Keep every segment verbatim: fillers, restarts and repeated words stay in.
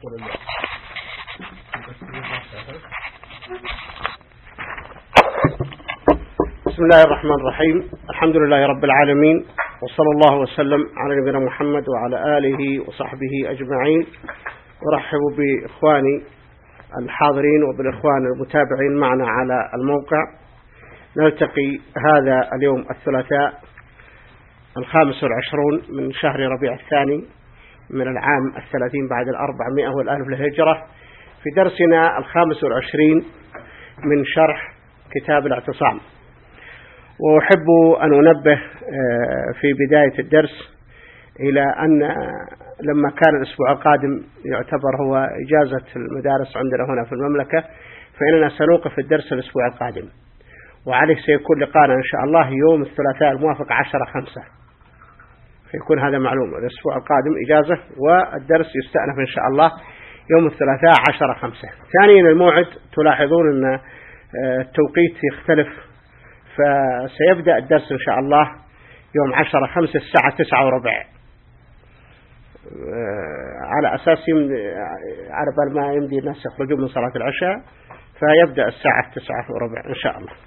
يدخل الله. بسم الله الرحمن الرحيم. الحمد لله رب العالمين، وصلى الله وسلم على نبينا محمد وعلى آله وصحبه أجمعين. ورحب بإخواني الحاضرين وبالإخوان المتابعين معنا على الموقع. نلتقي هذا اليوم الثلاثاء الخامس والعشرون من شهر ربيع الثاني من العام الثلاثين بعد الأربعمائة والألف للهجرة في درسنا الخامس والعشرين من شرح كتاب الاعتصام. وأحب أن أنبه في بداية الدرس إلى أن لما كان الأسبوع القادم يعتبر هو إجازة المدارس عندنا هنا في المملكة، فإننا سنوقف الدرس الأسبوع القادم، وعليه سيكون لقانا إن شاء الله يوم الثلاثاء الموافق عشرة خمسة، فيكون هذا معلوم. الأسبوع القادم إجازة والدرس يستأنف إن شاء الله يوم الثلاثاء عشرة خمسة. ثانيا الموعد، تلاحظون أن التوقيت يختلف، فسيبدأ الدرس إن شاء الله يوم عشرة خمسة الساعة تسعة وربع، على أساس على بال ما يمدي الناس يخرجون من صلاة العشاء، فيبدأ الساعة تسعة وربع إن شاء الله.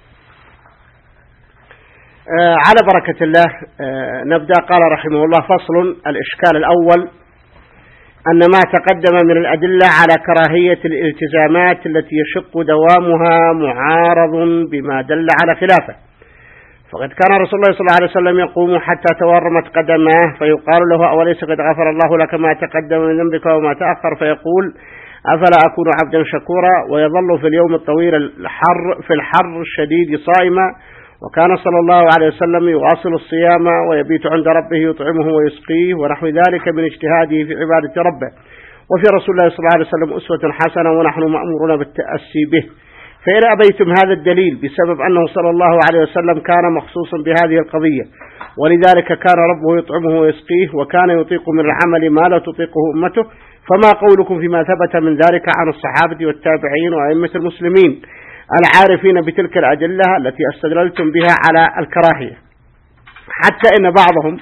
على بركة الله نبدأ. قال رحمه الله: فصل. الإشكال الأول أن ما تقدم من الأدلة على كراهية الالتزامات التي يشق دوامها معارض بما دل على خلافه، فقد كان رسول الله صلى الله عليه وسلم يقوم حتى تورمت قدماه فيقال له: أوليس قد غفر الله لك ما تقدم من ذنبك وما تأخر؟ فيقول: أفلا أكون عبدا شكورا؟ ويظل في اليوم الطويل الحر في الحر الشديد صائما، وكان صلى الله عليه وسلم يواصل الصيام ويبيت عند ربه يطعمه ويسقيه ونحو ذلك من اجتهاده في عبادة ربه. وفي رسول الله صلى الله عليه وسلم أسوة حسنة ونحن مأمورون بالتأسي به. فإن أبيتم هذا الدليل بسبب أنه صلى الله عليه وسلم كان مخصوصا بهذه القضية، ولذلك كان ربه يطعمه ويسقيه وكان يطيق من العمل ما لا تطيقه أمته، فما قولكم فيما ثبت من ذلك عن الصحابة والتابعين وأئمة المسلمين العارفين بتلك الأدلة التي استدللتم بها على الكراهية، حتى إن بعضهم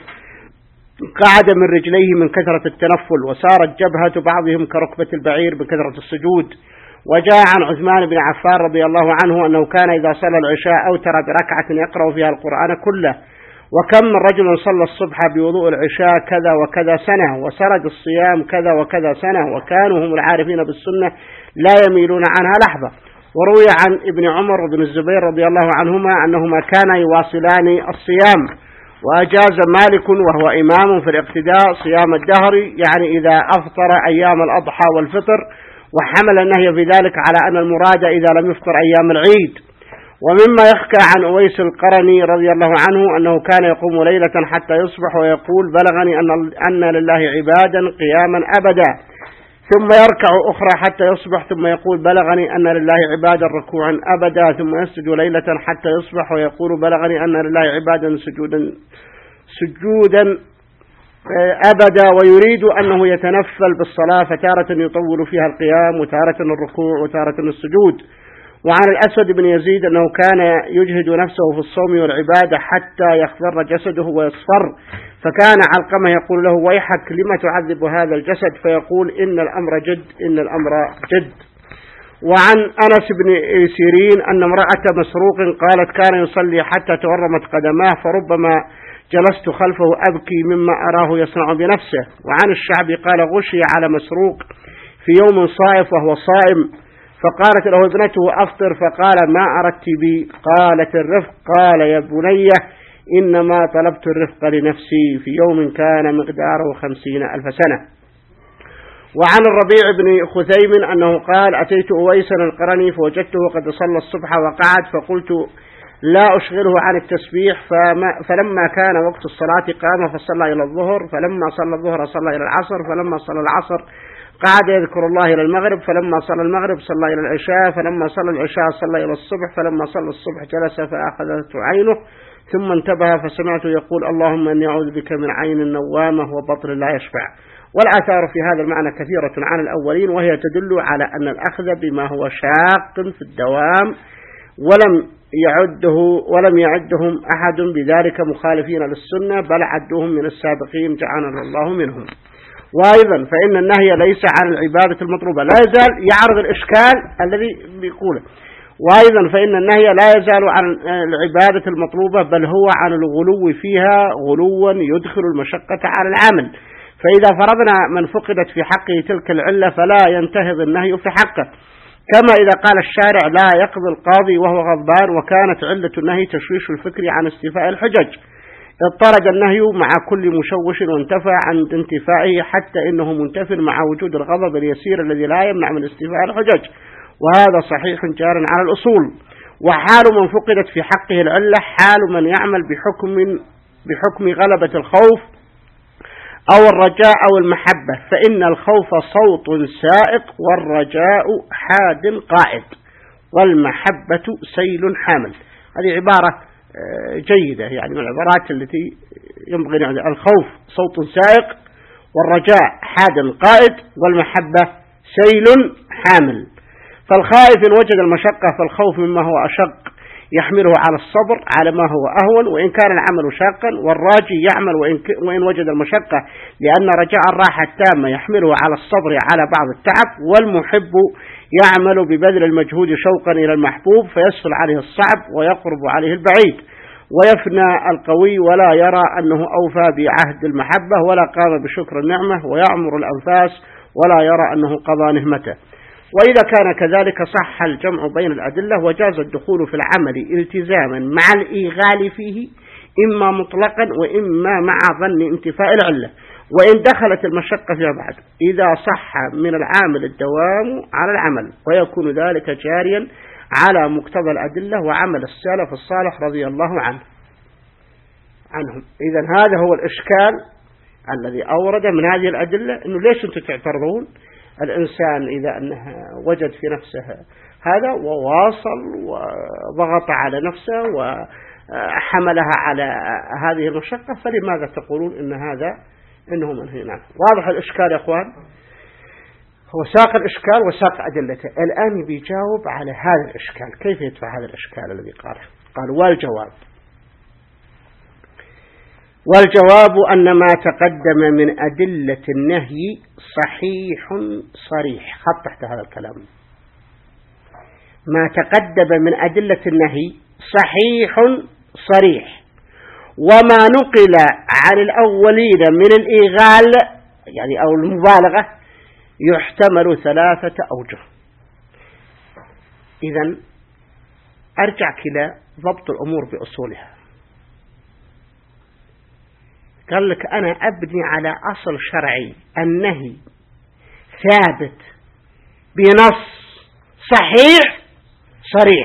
قعد من رجليه من كثرة التنفل، وصارت جبهة بعضهم كركبة البعير بكثرة السجود. وجاء عن عثمان بن عفان رضي الله عنه أنه كان إذا صلى العشاء أوتر بركعة يقرأ فيها القرآن كله. وكم من رجل صلى الصبح بوضوء العشاء كذا وكذا سنة، وسرد الصيام كذا وكذا سنة، وكانوا هم العارفين بالسنة لا يميلون عنها لحظة. وروي عن ابن عمر وابن الزبير رضي الله عنهما أنهما كانا يواصلان الصيام. وأجاز مالك وهو إمام في الاقتداء صيام الدهر، يعني إذا أفطر أيام الأضحى والفطر، وحمل النهي في ذلك على أن المراد إذا لم يفطر أيام العيد. ومما يحكى عن أويس القرني رضي الله عنه أنه كان يقوم ليلة حتى يصبح ويقول: بلغني أن, أن لله عبادا قياما أبدا، ثم يركع أخرى حتى يصبح، ثم يقول: بلغني أن لله عبادا ركوعا أبدا، ثم يسجد ليلة حتى يصبح ويقول: بلغني أن لله عبادا سجودا سجودا أبدا. ويريد أنه يتنفل بالصلاة، فتارة يطول فيها القيام وتارة الركوع وتارة السجود. وعن الأسود بن يزيد أنه كان يجهد نفسه في الصوم والعبادة حتى يخضر جسده ويصفر، فكان علقمة يقول له: ويحك لما تعذب هذا الجسد؟ فيقول: إن الأمر جد، إن الأمر جد. وعن أنس بن سيرين أن امرأة مسروق قالت: كان يصلي حتى تورمت قدماه، فربما جلست خلفه أبكي مما أراه يصنع بنفسه. وعن الشعبي قال: غشي على مسروق في يوم صائف وهو صائم، فقالت له ابنته: أفطر، فقال: ما أردت بي؟ قالت: الرفق. قال: يا بني إنما طلبت الرفق لنفسي، في يوم كان مقداره خمسين ألف سنة. وعن الربيع بن خثيم أنه قال: أتيت أويسا القرني فوجدته قد صلى الصبح وقعد، فقلت: لا أشغله عن التسبيح. فلما كان وقت الصلاة قام فصلى إلى الظهر، فلما صلى الظهر صلى إلى العصر، فلما صلى العصر قعد يذكر الله إلى المغرب، فلما صلى المغرب صلى إلى العشاء، فلما صلى العشاء صلى إلى الصبح، فلما صلى الصبح جلس فأخذته عينه، ثم انتبه فسمعته يقول: اللهم إني أعوذ بك من عين نوامة وبطن لا يشبع. والآثار في هذا المعنى كثيرة عن الأولين، وهي تدل على أن الأخذ بما هو شاق في الدوام ولم يعده ولم يعدهم أحد بذلك مخالفين للسنة، بل عدوهم من السابقين جعلنا الله منهم. وأيضا فإن النهي ليس عن العبادة المطلوبة، لا يزال يعرض الإشكال الذي بيقوله. وأيضا فإن النهي لا يزال عن العبادة المطلوبة، بل هو عن الغلو فيها غلوا يدخل المشقة على العامل. فإذا فرضنا من فقدت في حقه تلك العلة فلا ينتهض النهي في حقه، كما إذا قال الشارع لا يقضي القاضي وهو غضبان وكانت علة النهي تشويش الفكر عن استيفاء الحجج، اضطرد النهي مع كل مشوش وانتفى عن انتفائه حتى إنه منتف مع وجود الغضب اليسير الذي لا يمنع من استيفاء الحجج، وهذا صحيح جار على الأصول. وحال من فقدت في حقه العلة حال من يعمل بحكم بحكم غلبة الخوف أو الرجاء أو المحبة، فإن الخوف صوت سائق والرجاء حاد قائد والمحبة سيل حامل. هذه عبارة جيدة، يعني من العبارات التي ينبغي أن الخوف صوت سائق والرجاء حاد قائد والمحبة سيل حامل. فالخائف إن وجد المشقة فالخوف مما هو أشق يحمله على الصبر على ما هو أهون وإن كان العمل شاقا، والراجي يعمل وإن, وإن وجد المشقة لأن رجاء الراحة التامة يحمله على الصبر على بعض التعب، والمحب يعمل ببذل المجهود شوقا إلى المحبوب فيسهل عليه الصعب ويقرب عليه البعيد، ويفنى القوي ولا يرى أنه أوفى بعهد المحبة ولا قام بشكر النعمة، ويعمر الأنفاس ولا يرى أنه قضى نهمته. وإذا كان كذلك صح الجمع بين الأدلة وجاز الدخول في العمل التزاما مع الإيغال فيه إما مطلقا وإما مع ظن انتفاء العلة، وإن دخلت المشقة فيها بعد إذا صح من العامل الدوام على العمل، ويكون ذلك جاريا على مقتضى الأدلة وعمل السلف الصالح رضي الله عنه عنهم. إذن هذا هو الإشكال الذي أورد من هذه الأدلة، إنه ليش أنتم تعترضون؟ الإنسان إذا أنه وجد في نفسه هذا وواصل وضغط على نفسه وحملها على هذه المشقة فلماذا تقولون إن هذا إنه منهي عنه؟ واضح الإشكال يا أخوان؟ هو ساق الإشكال وساق أدلته، الآن بيجاوب على هذا الإشكال. كيف يدفع هذا الإشكال الذي قاله؟ قال والجواب والجواب أن ما تقدم من أدلة النهي صحيح صريح. خط تحت هذا الكلام. ما تقدم من أدلة النهي صحيح صريح، وما نقل عن الأولين من الإيغال يعني أو المبالغة يحتمل ثلاثة أوجه. إذن أرجع إلى ضبط الأمور بأصولها. قال لك أنا أبني على أصل شرعي، النهي ثابت بنص صحيح صريح.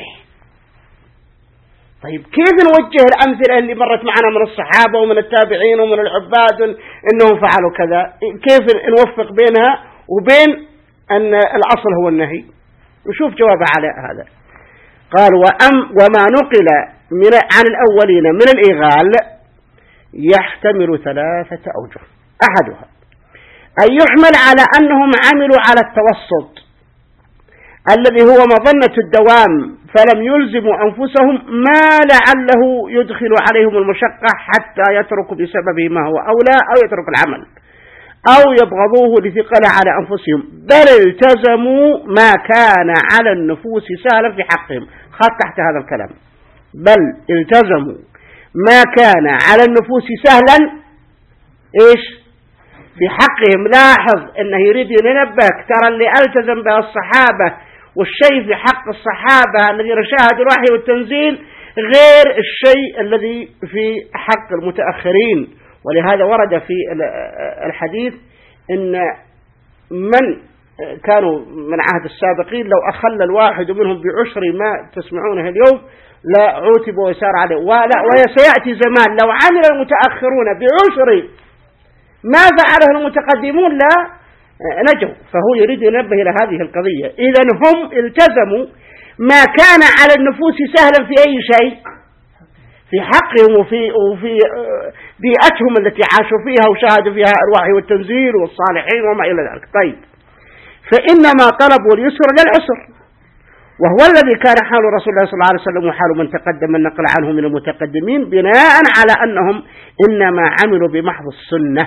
طيب كيف نوجه الأمثلة اللي مرت معنا من الصحابة ومن التابعين ومن العباد إنهم فعلوا كذا؟ كيف نوفق بينها وبين أن الأصل هو النهي؟ نشوف جوابه على هذا. قال وأم وما نقل من عن الأولين من الإيغال يحتمل ثلاثة أوجه. أحدها أن يحمل على أنهم عملوا على التوسط الذي هو مظنة الدوام، فلم يلزموا أنفسهم ما لعله يدخل عليهم المشقة حتى يتركوا بسببه ما هو أولى أو يترك العمل أو يبغضوه لثقل على أنفسهم، بل التزموا ما كان على النفوس سهلا في حقهم. خط تحت هذا الكلام. بل التزموا ما كان على النفوس سهلا إيش في حقهم. لاحظ أنه يريد ينبهك ترى اللي التزم به الصحابة والشيء في حق الصحابة الذين شاهدوا الوحي والتنزيل غير الشيء الذي في حق المتأخرين. ولهذا ورد في الحديث إن من كانوا من عهد السابقين لو أخل الواحد منهم بعشر ما تسمعونه اليوم لا عوتب ويسار عليه، ولا وسيأتي زمان لو عمل المتأخرون بعشر ما فعله المتقدمون لا نجوا. فهو يريد ينبه إلى هذه القضية. إذن هم التزموا ما كان على النفوس سهلا في أي شيء في حقهم وفي, وفي بيئتهم التي عاشوا فيها وشاهدوا فيها الوحي والتنزيل والصالحين وما إلى ذلك. طيب فإنما طلبوا اليسر للعسر، وهو الذي كان حال رسول الله صلى الله عليه وسلم وحال من تقدم النقل عنه من المتقدمين، بناء على أنهم إنما عملوا بمحض السنة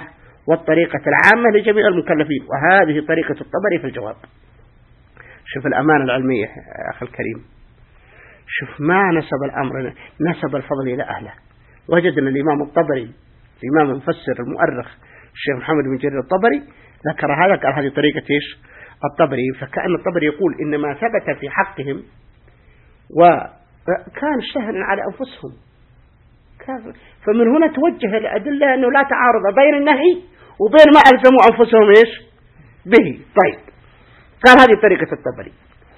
والطريقة العامة لجميع المكلفين، وهذه طريقة الطبري في الجواب. شوف الأمانة العلمية يا أخي الكريم، شوف ما نسب الأمر، نسب الفضل إلى أهله. وجدنا الإمام الطبري الإمام المفسر المؤرخ الشيخ محمد بن جرير الطبري ذكر هذا، قال هذه طريقة إيش الطبري. فكأن الطبري يقول إنما ثبت في حقهم وكان شهرا على أنفسهم. فمن هنا توجه الأدلة أنه لا تعارض بين النهي وبين ما ألزموا أنفسهم إيش به. طيب، قال هذه طريقة الطبري.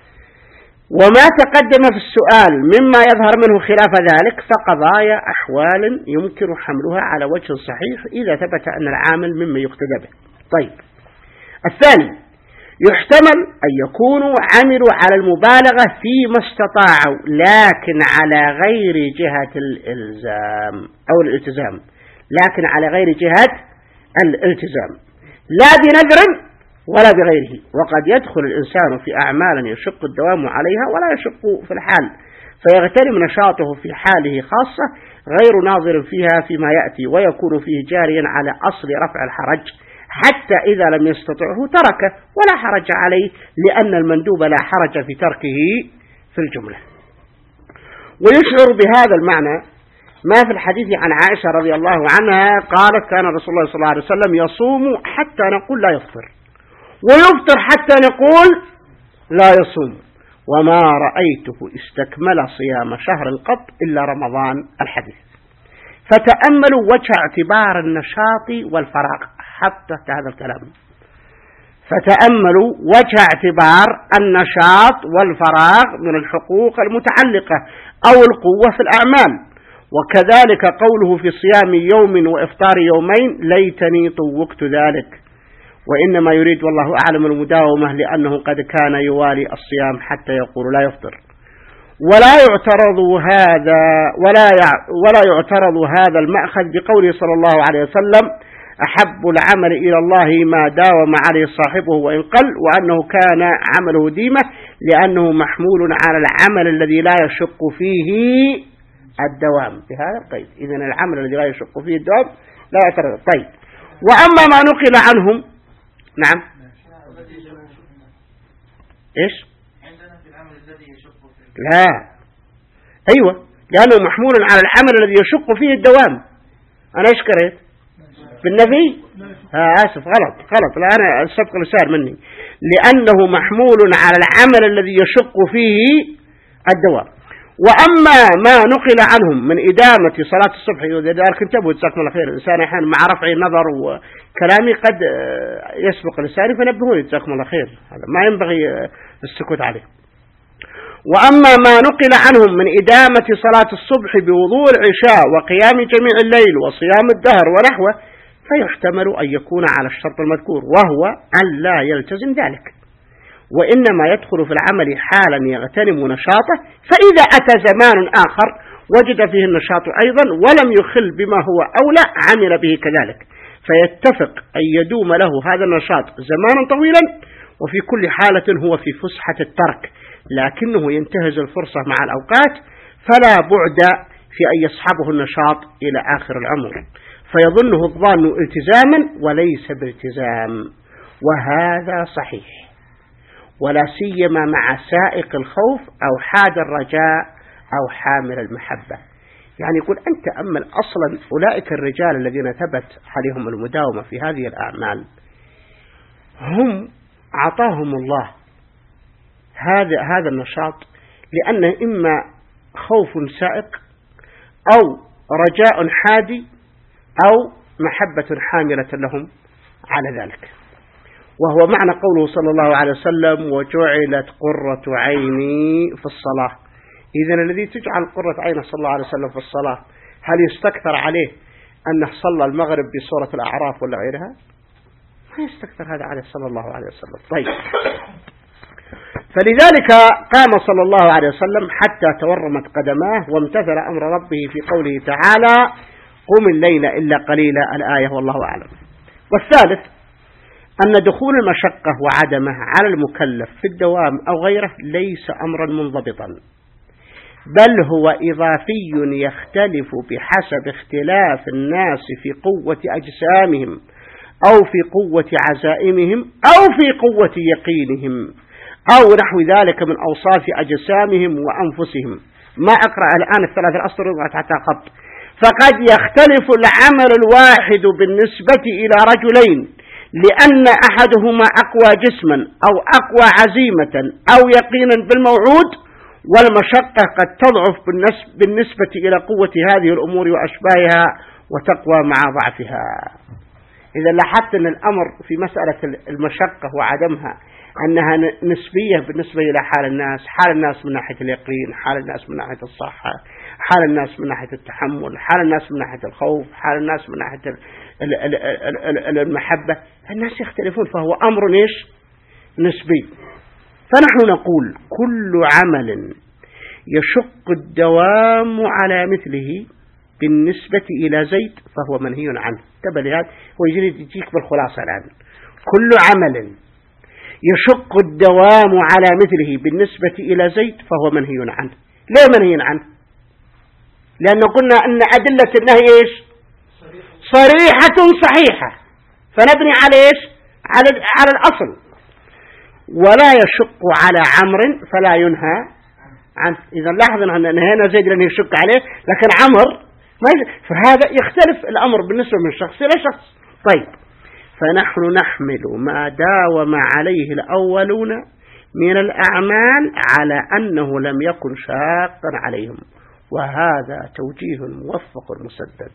وما تقدم في السؤال مما يظهر منه خلاف ذلك فقضايا أحوال يمكن حملها على وجه صحيح إذا ثبت أن العامل مما يقتدى به. طيب، الثاني يحتمل أن يكونوا عملوا على المبالغة فيما استطاعوا لكن على غير جهة الإلزام أو الالتزام، لكن على غير جهة الالتزام لا بنذر ولا بغيره. وقد يدخل الإنسان في أعمال يشق الدوام عليها ولا يشق في الحال، فيغتنم نشاطه في حاله خاصة غير ناظر فيها فيما يأتي، ويكون فيه جاريا على أصل رفع الحرج، حتى إذا لم يستطعه تركه ولا حرج عليه، لأن المندوب لا حرج في تركه في الجملة. ويشعر بهذا المعنى ما في الحديث عن عائشة رضي الله عنها قالت: كان رسول الله صلى الله عليه وسلم يصوم حتى نقول لا يفطر، ويفطر حتى نقول لا يصوم، وما رأيته استكمل صيام شهر قط إلا رمضان. الحديث. فتأملوا وجه اعتبار النشاط والفراغ حتى هذا الكلام، فتأملوا وجه اعتبار النشاط والفراغ من الحقوق المتعلقة أو القوة في الأعمال. وكذلك قوله في صيام يوم وإفطار يومين: ليتني طوقت ذلك. وإنما يريد والله أعلم المداومة، لأنه قد كان يوالي الصيام حتى يقول لا يفطر. ولا يعترض هذا ولا ولا يعترض هذا المأخذ بقوله صلى الله عليه وسلم: أحب العمل إلى الله ما داوم عليه صاحبه وإن قل، وأنه كان عمله ديمة، لأنه محمول على العمل الذي لا يشق فيه الدوام. في هذا القيد، إذن العمل الذي لا يشق فيه الدوام لا يعترض. طيب، وأما ما نقل عنهم، نعم، إيش؟ عندنا في العمل الذي يشق فيه، لا، أيوة، لأنه محمول على العمل الذي يشق فيه الدوام. أنا إيش قريت بالنفي؟ ها آسف، غلط غلط، لا، أنا السبق لسار مني. لأنه محمول على العمل الذي يشق فيه الدوام. وأما ما نقل عنهم من إدامة صلاة الصبح، إذا انتبهوا جزاكم الله خير، الإنسان أحيانا مع رفع النظر وكلامي قد يسبق لساني، فنبهوني جزاكم الله خير، هذا ما ينبغي السكوت عليه. وأما ما نقل عنهم من إدامة صلاة الصبح بوضوء العشاء وقيام جميع الليل وصيام الدهر ونحوه، فيحتمل أن يكون على الشرط المذكور، وهو أن لا يلتزم ذلك، وإنما يدخل في العمل حالا يغتنم نشاطه، فإذا أتى زمان آخر وجد فيه النشاط أيضا ولم يخل بما هو أولى عمل به كذلك، فيتفق أن يدوم له هذا النشاط زمانا طويلا، وفي كل حالة هو في فسحة الترك، لكنه ينتهز الفرصة مع الأوقات، فلا بعد في أن يصحبه النشاط إلى آخر العمر، فيظنه الظان التزاما وليس بالتزام، وهذا صحيح، ولا سيما مع سائق الخوف أو حاد الرجاء أو حامل المحبة. يعني يقول أنت تأمل أصلا أولئك الرجال الذين ثبت عليهم المداومة في هذه الأعمال، هم عطاهم الله هذا هذا النشاط لأنه إما خوف سائق أو رجاء حادي أو محبة حاملة لهم على ذلك. وهو معنى قوله صلى الله عليه وسلم: وجعلت قرة عيني في الصلاة. إذن الذي تجعل قرة عينه صلى الله عليه وسلم في الصلاة، هل يستكثر عليه أنه صلى المغرب بسورة الأعراف ولا غيرها؟ ما يستكثر هذا عليه صلى الله عليه وسلم. طيب، فلذلك قام صلى الله عليه وسلم حتى تورمت قدماه وامتثل أمر ربه في قوله تعالى: قم الليل إلا قليلا، الآية، والله أعلم. والثالث أن دخول المشقة وعدمه على المكلف في الدوام أو غيره ليس أمرا منضبطا، بل هو إضافي يختلف بحسب اختلاف الناس في قوة أجسامهم أو في قوة عزائمهم أو في قوة يقينهم أو نحو ذلك من أوصاف أجسامهم وأنفسهم. ما أقرأ الآن الثلاث الأسطر حتى خط. فقد يختلف العمل الواحد بالنسبة إلى رجلين لأن أحدهما أقوى جسما أو أقوى عزيمة أو يقينا بالموعود، والمشقة قد تضعف بالنسبة إلى قوة هذه الأمور وأشباهها وتقوى مع ضعفها. إذا لاحظت أن الأمر في مسألة المشقة وعدمها أنها نسبية بالنسبة إلى حال الناس، حال الناس من ناحية اليقين، حال الناس من ناحية الصحة، حال الناس من ناحية التحمل، حال الناس من ناحية الخوف، حال الناس من ناحية المحبة. الناس يختلفون، فهو أمر إيش؟ نسبي. فنحن نقول كل عمل يشق الدوام على مثله بالنسبة إلى زيد فهو منهي عنه. تبع لهذا هو يجيك بالخلاصة الآن. كل عمل يشق الدوام على مثله بالنسبة إلى زيد فهو منهي عنه. ليه منهي عنه؟ لأنه قلنا أن أدلة النهي إيش؟ صريحة صحيحة، فنبني على إيش؟ على على الأصل. ولا يشق على عمر فلا ينهى عنه. إذا لاحظنا أن هنا زيد لأنه يشق عليه، لكن عمر ما، فهذا يختلف الأمر بالنسبة من شخص إلى شخص. طيب، فنحن نحمل ما داوم عليه الأولون من الأعمال على أنه لم يكن شاقا عليهم، وهذا توجيه موفق مسدد.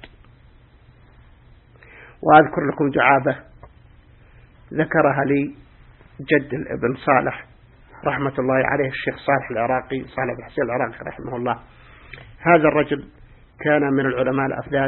وأذكر لكم دعابة ذكرها لي جد الابن صالح رحمة الله عليه، الشيخ صالح العراقي، صالح بن حسين العراقي رحمه الله. هذا الرجل كان من العلماء الأفذاذ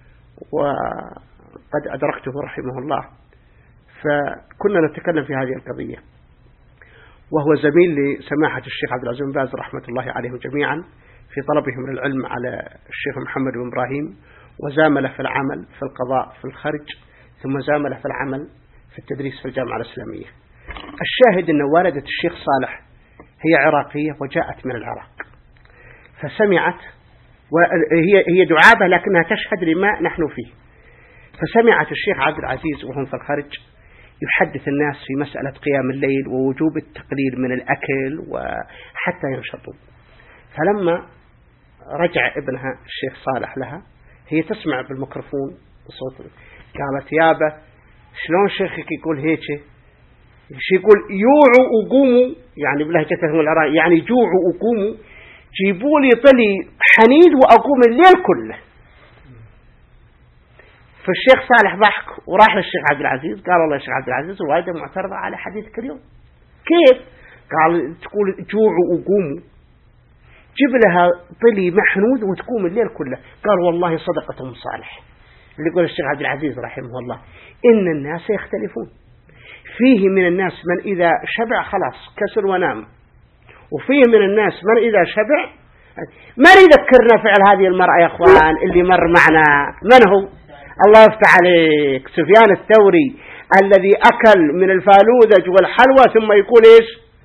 وقد أدركته رحمه الله، فكنا نتكلم في هذه القضية، وهو زميل لسماحة الشيخ عبد العزيز بن باز رحمة الله عليهم جميعا في طلبهم من العلم على الشيخ محمد بن إبراهيم، وزامله في العمل في القضاء في الخرج، ثم زامله في العمل في التدريس في الجامعة الإسلامية. الشاهد أن والدة الشيخ صالح هي عراقية وجاءت من العراق، فسمعت، وهي هي دعابة لكنها تشهد لما نحن فيه، فسمعت الشيخ عبد العزيز وهم في الخارج يحدث الناس في مسألة قيام الليل ووجوب التقليل من الأكل وحتى ينشطوا. فلما رجع ابنها الشيخ صالح لها، هي تسمع بالميكروفون صوت، قالت يابا شلون شيخك يقول هيك؟ يقول يوعوا وقوموا، يعني بلهجتهم العراقية، يعني جوعوا وقوموا، جيبوا لي طلي حنيد وأقوم الليل كله. فالشيخ صالح ضحك وراح للشيخ عبد العزيز، قال والله يا شيخ عبد العزيز الوالدة معترضة على حديثك اليوم. كيف؟ قال تقول جوعوا وقوموا، جيب لها طلي محنود وتقوم الليل كله. قال والله صدقتهم صالح، اللي يقول الشيخ عبد العزيز رحمه الله إن الناس يختلفون، فيه من الناس من إذا شبع خلاص كسر ونام، وفيه من الناس من إذا شبع. من يذكرنا فعل هذه المرأة يا أخوان اللي مر معنا؟ من هو؟ الله يفتح عليك، سفيان الثوري الذي أكل من الفالوذج والحلوى ثم يقول إيش؟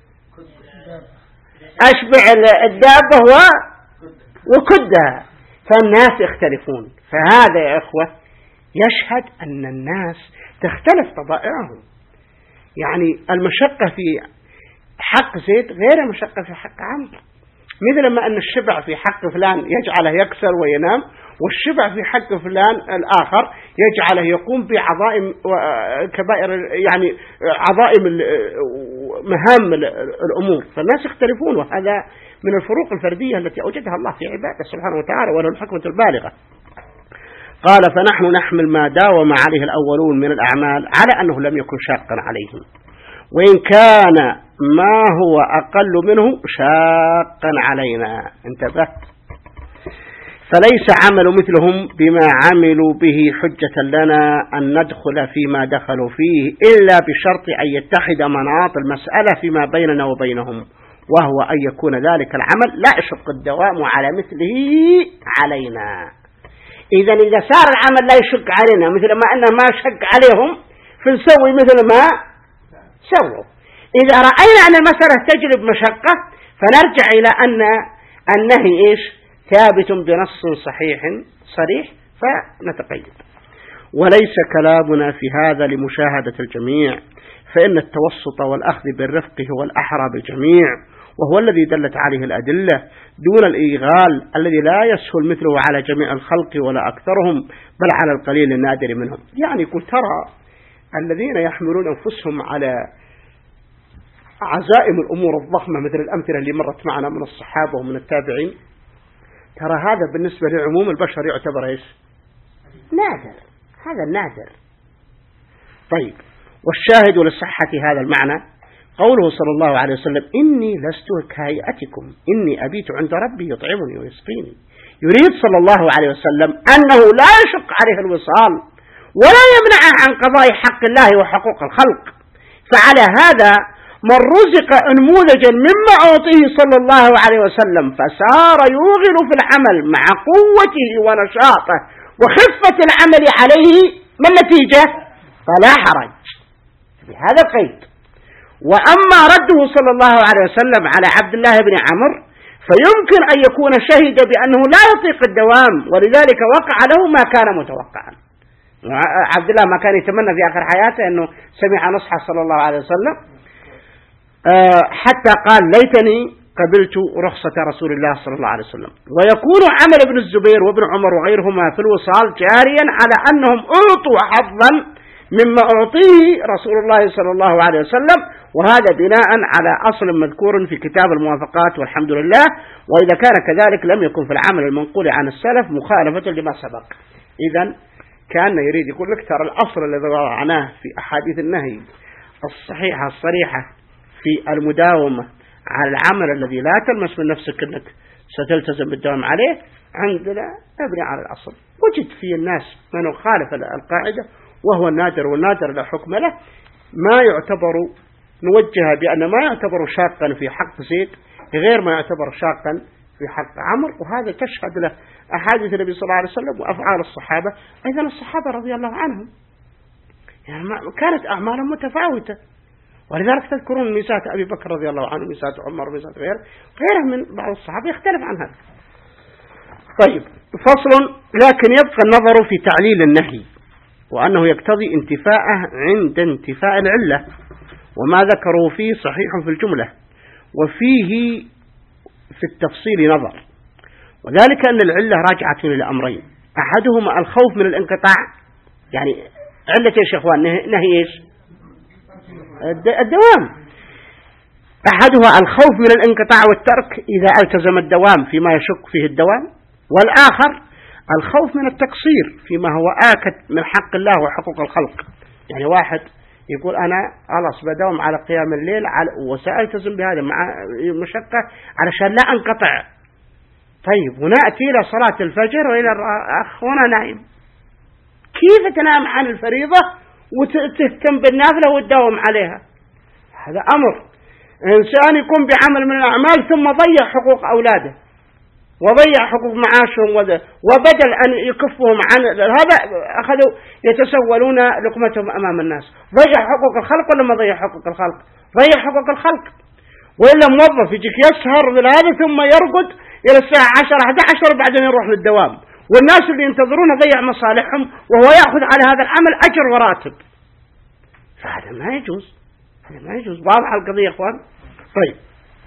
أشبع الدابة وكدها. فالناس يختلفون، فهذا يا إخوة يشهد أن الناس تختلف طبائعهم. يعني المشقة في حق زيد غير المشقة في حق عمرو، مثل ما أن الشبع في حق فلان يجعله يكسر وينام، والشبع في حق فلان الآخر يجعله يقوم بعظائم كبائر، يعني عظائم مهام الأمور. فالناس يختلفون، وهذا من الفروق الفردية التي أوجدها الله في عباده سبحانه وتعالى، وله الحكمة البالغة. قال فنحن نحمل ما داوم عليه الأولون من الأعمال على أنه لم يكن شاقا عليهم، وإن كان ما هو أقل منه شاقا علينا. انتبه، فليس عمل مثلهم بما عملوا به حجة لنا أن ندخل فيما دخلوا فيه، إلا بشرط أن يتحد مناط المسألة فيما بيننا وبينهم، وهو أن يكون ذلك العمل لا يشق الدوام على مثله علينا. إذا إذا صار العمل لا يشق علينا مثل ما أنه ما شق عليهم، فنسوي مثل ما سووا. إذا رأينا أن المسألة تجلب مشقة فنرجع إلى أن النهي إيش؟ ثابت بنص صحيح صريح فنتقيد. وليس كلامنا في هذا لمشاهدة الجميع، فإن التوسط والأخذ بالرفق هو الأحرى بالجميع، وهو الذي دلت عليه الأدلة، دون الإيغال الذي لا يسهل مثله على جميع الخلق ولا أكثرهم، بل على القليل النادر منهم. يعني يقول ترى الذين يحملون أنفسهم على عزائم الأمور الضخمة مثل الأمثلة اللي مرت معنا من الصحابة ومن التابعين، ترى هذا بالنسبة لعموم البشر يعتبر إيش؟ نادر، هذا النادر. طيب، والشاهد لصحة هذا المعنى قوله صلى الله عليه وسلم: إني لست كهيئتكم إني أبيت عند ربي يطعمني ويسقيني. يريد صلى الله عليه وسلم أنه لا يشق عليه الوصال ولا يمنعه عن قضاء حق الله وحقوق الخلق. فعلى هذا من رزق نموذجا مما أعطيه صلى الله عليه وسلم فسار يوغل في العمل مع قوته ونشاطه وخفة العمل عليه، ما النتيجة؟ فلا حرج بهذا القيد. وأما رده صلى الله عليه وسلم على عبد الله بن عمرو فيمكن أن يكون شهد بأنه لا يطيق الدوام، ولذلك وقع له ما كان متوقعا. عبد الله ما كان يتمنى في آخر حياته أنه سمع نصحه صلى الله عليه وسلم، حتى قال: ليتني قبلت رخصة رسول الله صلى الله عليه وسلم. ويكون عمل ابن الزبير وابن عمر وغيرهما في الوصال جاريا على أنهم أعطوا حظا مما أعطيه رسول الله صلى الله عليه وسلم، وهذا بناء على أصل مذكور في كتاب الموافقات والحمد لله. وإذا كان كذلك لم يكن في العمل المنقول عن السلف مخالفة لما سبق. إذن كان يريد يقول لك ترى الأصل الذي وضعناه في أحاديث النهي الصحيحة الصريحة في المداومة على العمل الذي لا تلمس من نفسك أنك ستلتزم بالدوام عليه، عندنا نبني على الأصل. وجد في الناس من خالف القاعدة وهو النادر، والنادر لا حكم له، ما يعتبر نوجه بأن ما يعتبر شاقا في حق زيد غير ما يعتبر شاقا في حق عمرو، وهذا تشهد له أحاديث النبي صلى الله عليه وسلم وأفعال الصحابة. أيضا الصحابة رضي الله عنهم يعني كانت أعمالهم متفاوتة، ولذلك تذكرون ميزات أبي بكر رضي الله عنه، ميزات عمر، ميزات غيره غيره من بعض الصحابة يختلف عن هذا. طيب، فصل. لكن يبقى النظر في تعليل النهي، وأنه يقتضي انتفاءه عند انتفاء العلة، وما ذكروا فيه صحيح في الجملة، وفيه في التفصيل نظر، وذلك أن العلة راجعة إلى أمرين: أحدهما الخوف من الانقطاع، يعني علة يا شيخوان نهي إيش؟ الدوام. أحدها الخوف من الانقطاع والترك إذا التزم الدوام فيما يشك فيه الدوام، والآخر الخوف من التقصير فيما هو آكد من حق الله وحقوق الخلق. يعني واحد يقول أنا خلاص بدوم على قيام الليل على وسألتزم بهذا مع مشقة علشان لا أنقطع. طيب، ونأتي إلى صلاة الفجر وإلى الأخ وأنا نايم، كيف تنام عن الفريضة وتهتم بالنافلة وتداوم عليها؟ هذا أمر. إنسان يقوم بعمل من الأعمال ثم ضيع حقوق أولاده وضيع حقوق معاشهم، وبدل أن يكفهم عن هذا أخذوا يتسولون لقمتهم أمام الناس. ضيع حقوق الخلق ولا ما ضيع حقوق الخلق؟ ضيع حقوق الخلق. وإلا موظف يجيك يسهر بالهذا ثم يرقد إلى الساعة عشرة أحد عشر وبعدين يروح للدوام، والناس اللي ينتظرونه ضيع مصالحهم وهو يأخذ على هذا العمل أجر وراتب. فهذا ما يجوز، هذا ما يجوز. واضح القضية أخوان؟ طيب،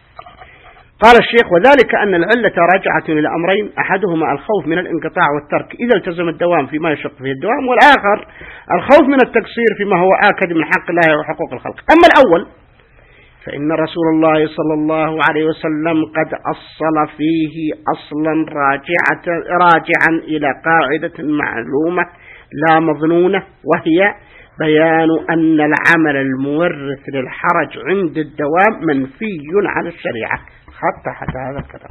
قال الشيخ: وذلك أن العلة راجعة إلى أمرين: أحدهما الخوف من الانقطاع والترك إذا التزم الدوام فيما يشق فيه الدوام، والآخر الخوف من التقصير فيما هو آكد من حق الله وحقوق الخلق. أما الأول فإن رسول الله صلى الله عليه وسلم قد أصل فيه أصلا راجعة راجعا إلى قاعدة معلومة لا مظنونة، وهي بيان أن العمل المورث للحرج عند الدوام منفي عن الشريعة حتى حتى هذا الكلام.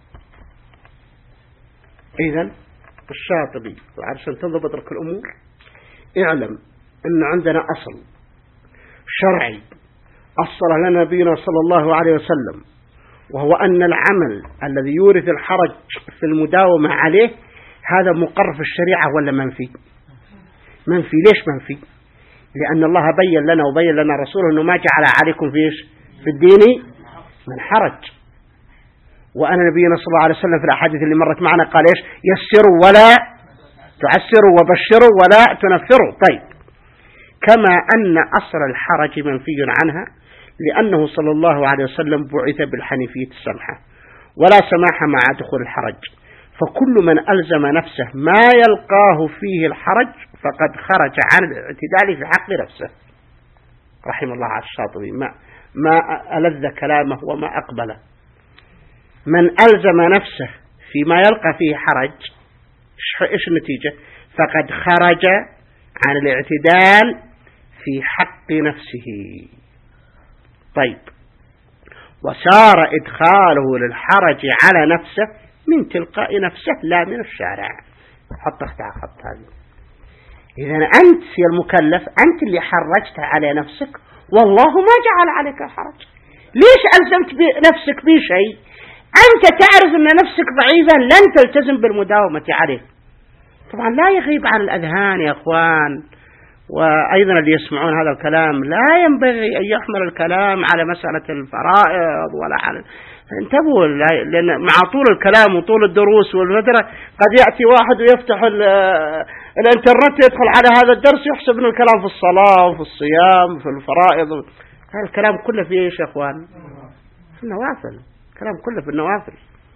إذن الشاطبي وعشان تضبط لك الأمور اعلم أن عندنا أصل شرعي أصل لنا نبينا صلى الله عليه وسلم، وهو أن العمل الذي يورث الحرج في المداومة عليه هذا مقر في الشريعة ولا منفي؟ منفي. ليش منفي؟ لأن الله بين لنا وبين لنا رسوله أنه ما جعل عليكم فيش في الدين من حرج. وأن نبينا صلى الله عليه وسلم في الأحاديث اللي مرت معنا قال إيش؟ يسروا ولا تعسروا وبشروا ولا تنفروا. طيب، كما أن أصل الحرج منفي عنها، لأنه صلى الله عليه وسلم بعث بالحنيفية السمحة ولا سماح مع دخول الحرج، فكل من ألزم نفسه ما يلقاه فيه الحرج فقد خرج عن الاعتدال في حق نفسه. رحم الله على الشاطبي، ما, ما ألذ كلامه وما أقبله. من ألزم نفسه فيما يلقى فيه حرج، إيش النتيجة؟ فقد خرج عن الاعتدال في حق نفسه. طيب، وصار إدخاله للحرج على نفسه من تلقاء نفسه لا من الشارع. حط اختع خط هذه. إذا أنت يا المكلف، أنت اللي حرجت على نفسك، والله ما جعل عليك الحرج. ليش ألزمت نفسك بشيء أنت تعرف أن نفسك ضعيفة لن تلتزم بالمداومة عليه؟ طبعا لا يغيب عن الأذهان يا أخوان، وأيضا اللي يسمعون هذا الكلام لا ينبغي أن يحمل الكلام على مسألة الفرائض ولا على، انتبهوا، لأن مع طول الكلام وطول الدروس والفترة قد يأتي واحد ويفتح الانترنت يدخل على هذا الدرس يحسب أن الكلام في الصلاة وفي الصيام في الفرائض. هذا الكلام كله في إيش يا أخوان؟ في النوافل، الكلام كله في النوافل.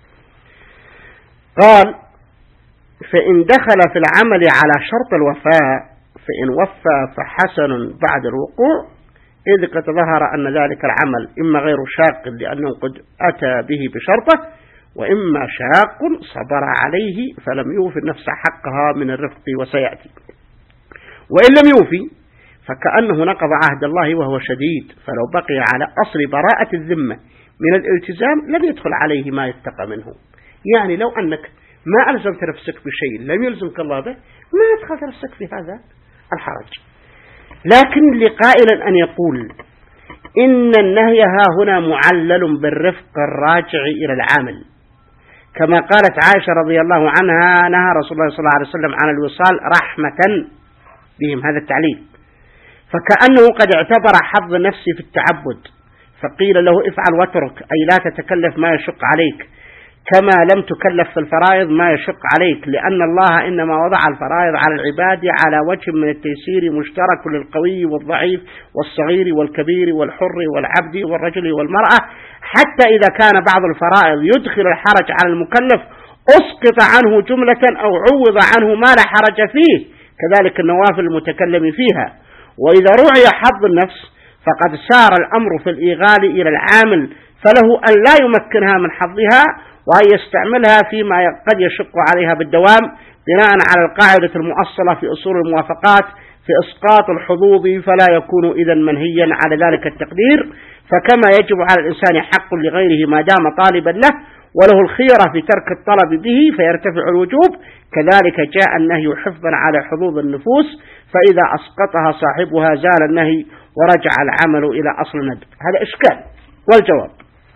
قال: فإن دخل في العمل على شرط الوفاء فإن وفى فحسن بعد الوقوع، إذ قد ظهر أن ذلك العمل إما غير شاق لأنه قد أتى به بشرطه، وإما شاق صبر عليه فلم يوفي النفس حقها من الرفق وسيأتي. وإن لم يوفي فكأنه نقض عهد الله وهو شديد، فلو بقي على أصل براءة الذمة من الالتزام لم يدخل عليه ما يتقى منه. يعني لو أنك ما ألزمت نفسك بشيء لم يلزمك الله به، ما أدخلت نفسك في هذا الحرج. لكن لقائل أن يقول إن النهي ها هنا معلل بالرفق الراجع إلى العامل، كما قالت عائشة رضي الله عنها: نهى رسول الله صلى الله عليه وسلم عن الوصال رحمة بهم، هذا التعليل، فكأنه قد اعتبر حظ النفس في التعبد، فقيل له افعل واترك، أي لا تتكلف ما يشق عليك، كما لم تكلف في الفرائض ما يشق عليك، لأن الله إنما وضع الفرائض على العباد على وجه من التيسير مشترك للقوي والضعيف والصغير والكبير والحر والعبد والرجل والمرأة، حتى إذا كان بعض الفرائض يدخل الحرج على المكلف أسقط عنه جملة أو عوض عنه ما لا حرج فيه، كذلك النوافل المتكلم فيها. وإذا رعي حظ النفس فقد سار الأمر في الإيغال إلى العامل، فله أن لا يمكنها من حظها وأن يستعملها فيما قد يشق عليها بالدوام، بناء على القاعدة المؤصلة في أصول الموافقات في إسقاط الحظوظ، فلا يكون إذن منهيا على ذلك التقدير. فكما يجب على الإنسان حق لغيره ما دام طالبا له وله الخيرة في ترك الطلب به فيرتفع الوجوب، كذلك جاء النهي حفظا على حظوظ النفوس، فإذا أسقطها صاحبها زال النهي ورجع العمل إلى أصل الندب. هذا إشكال. والجواب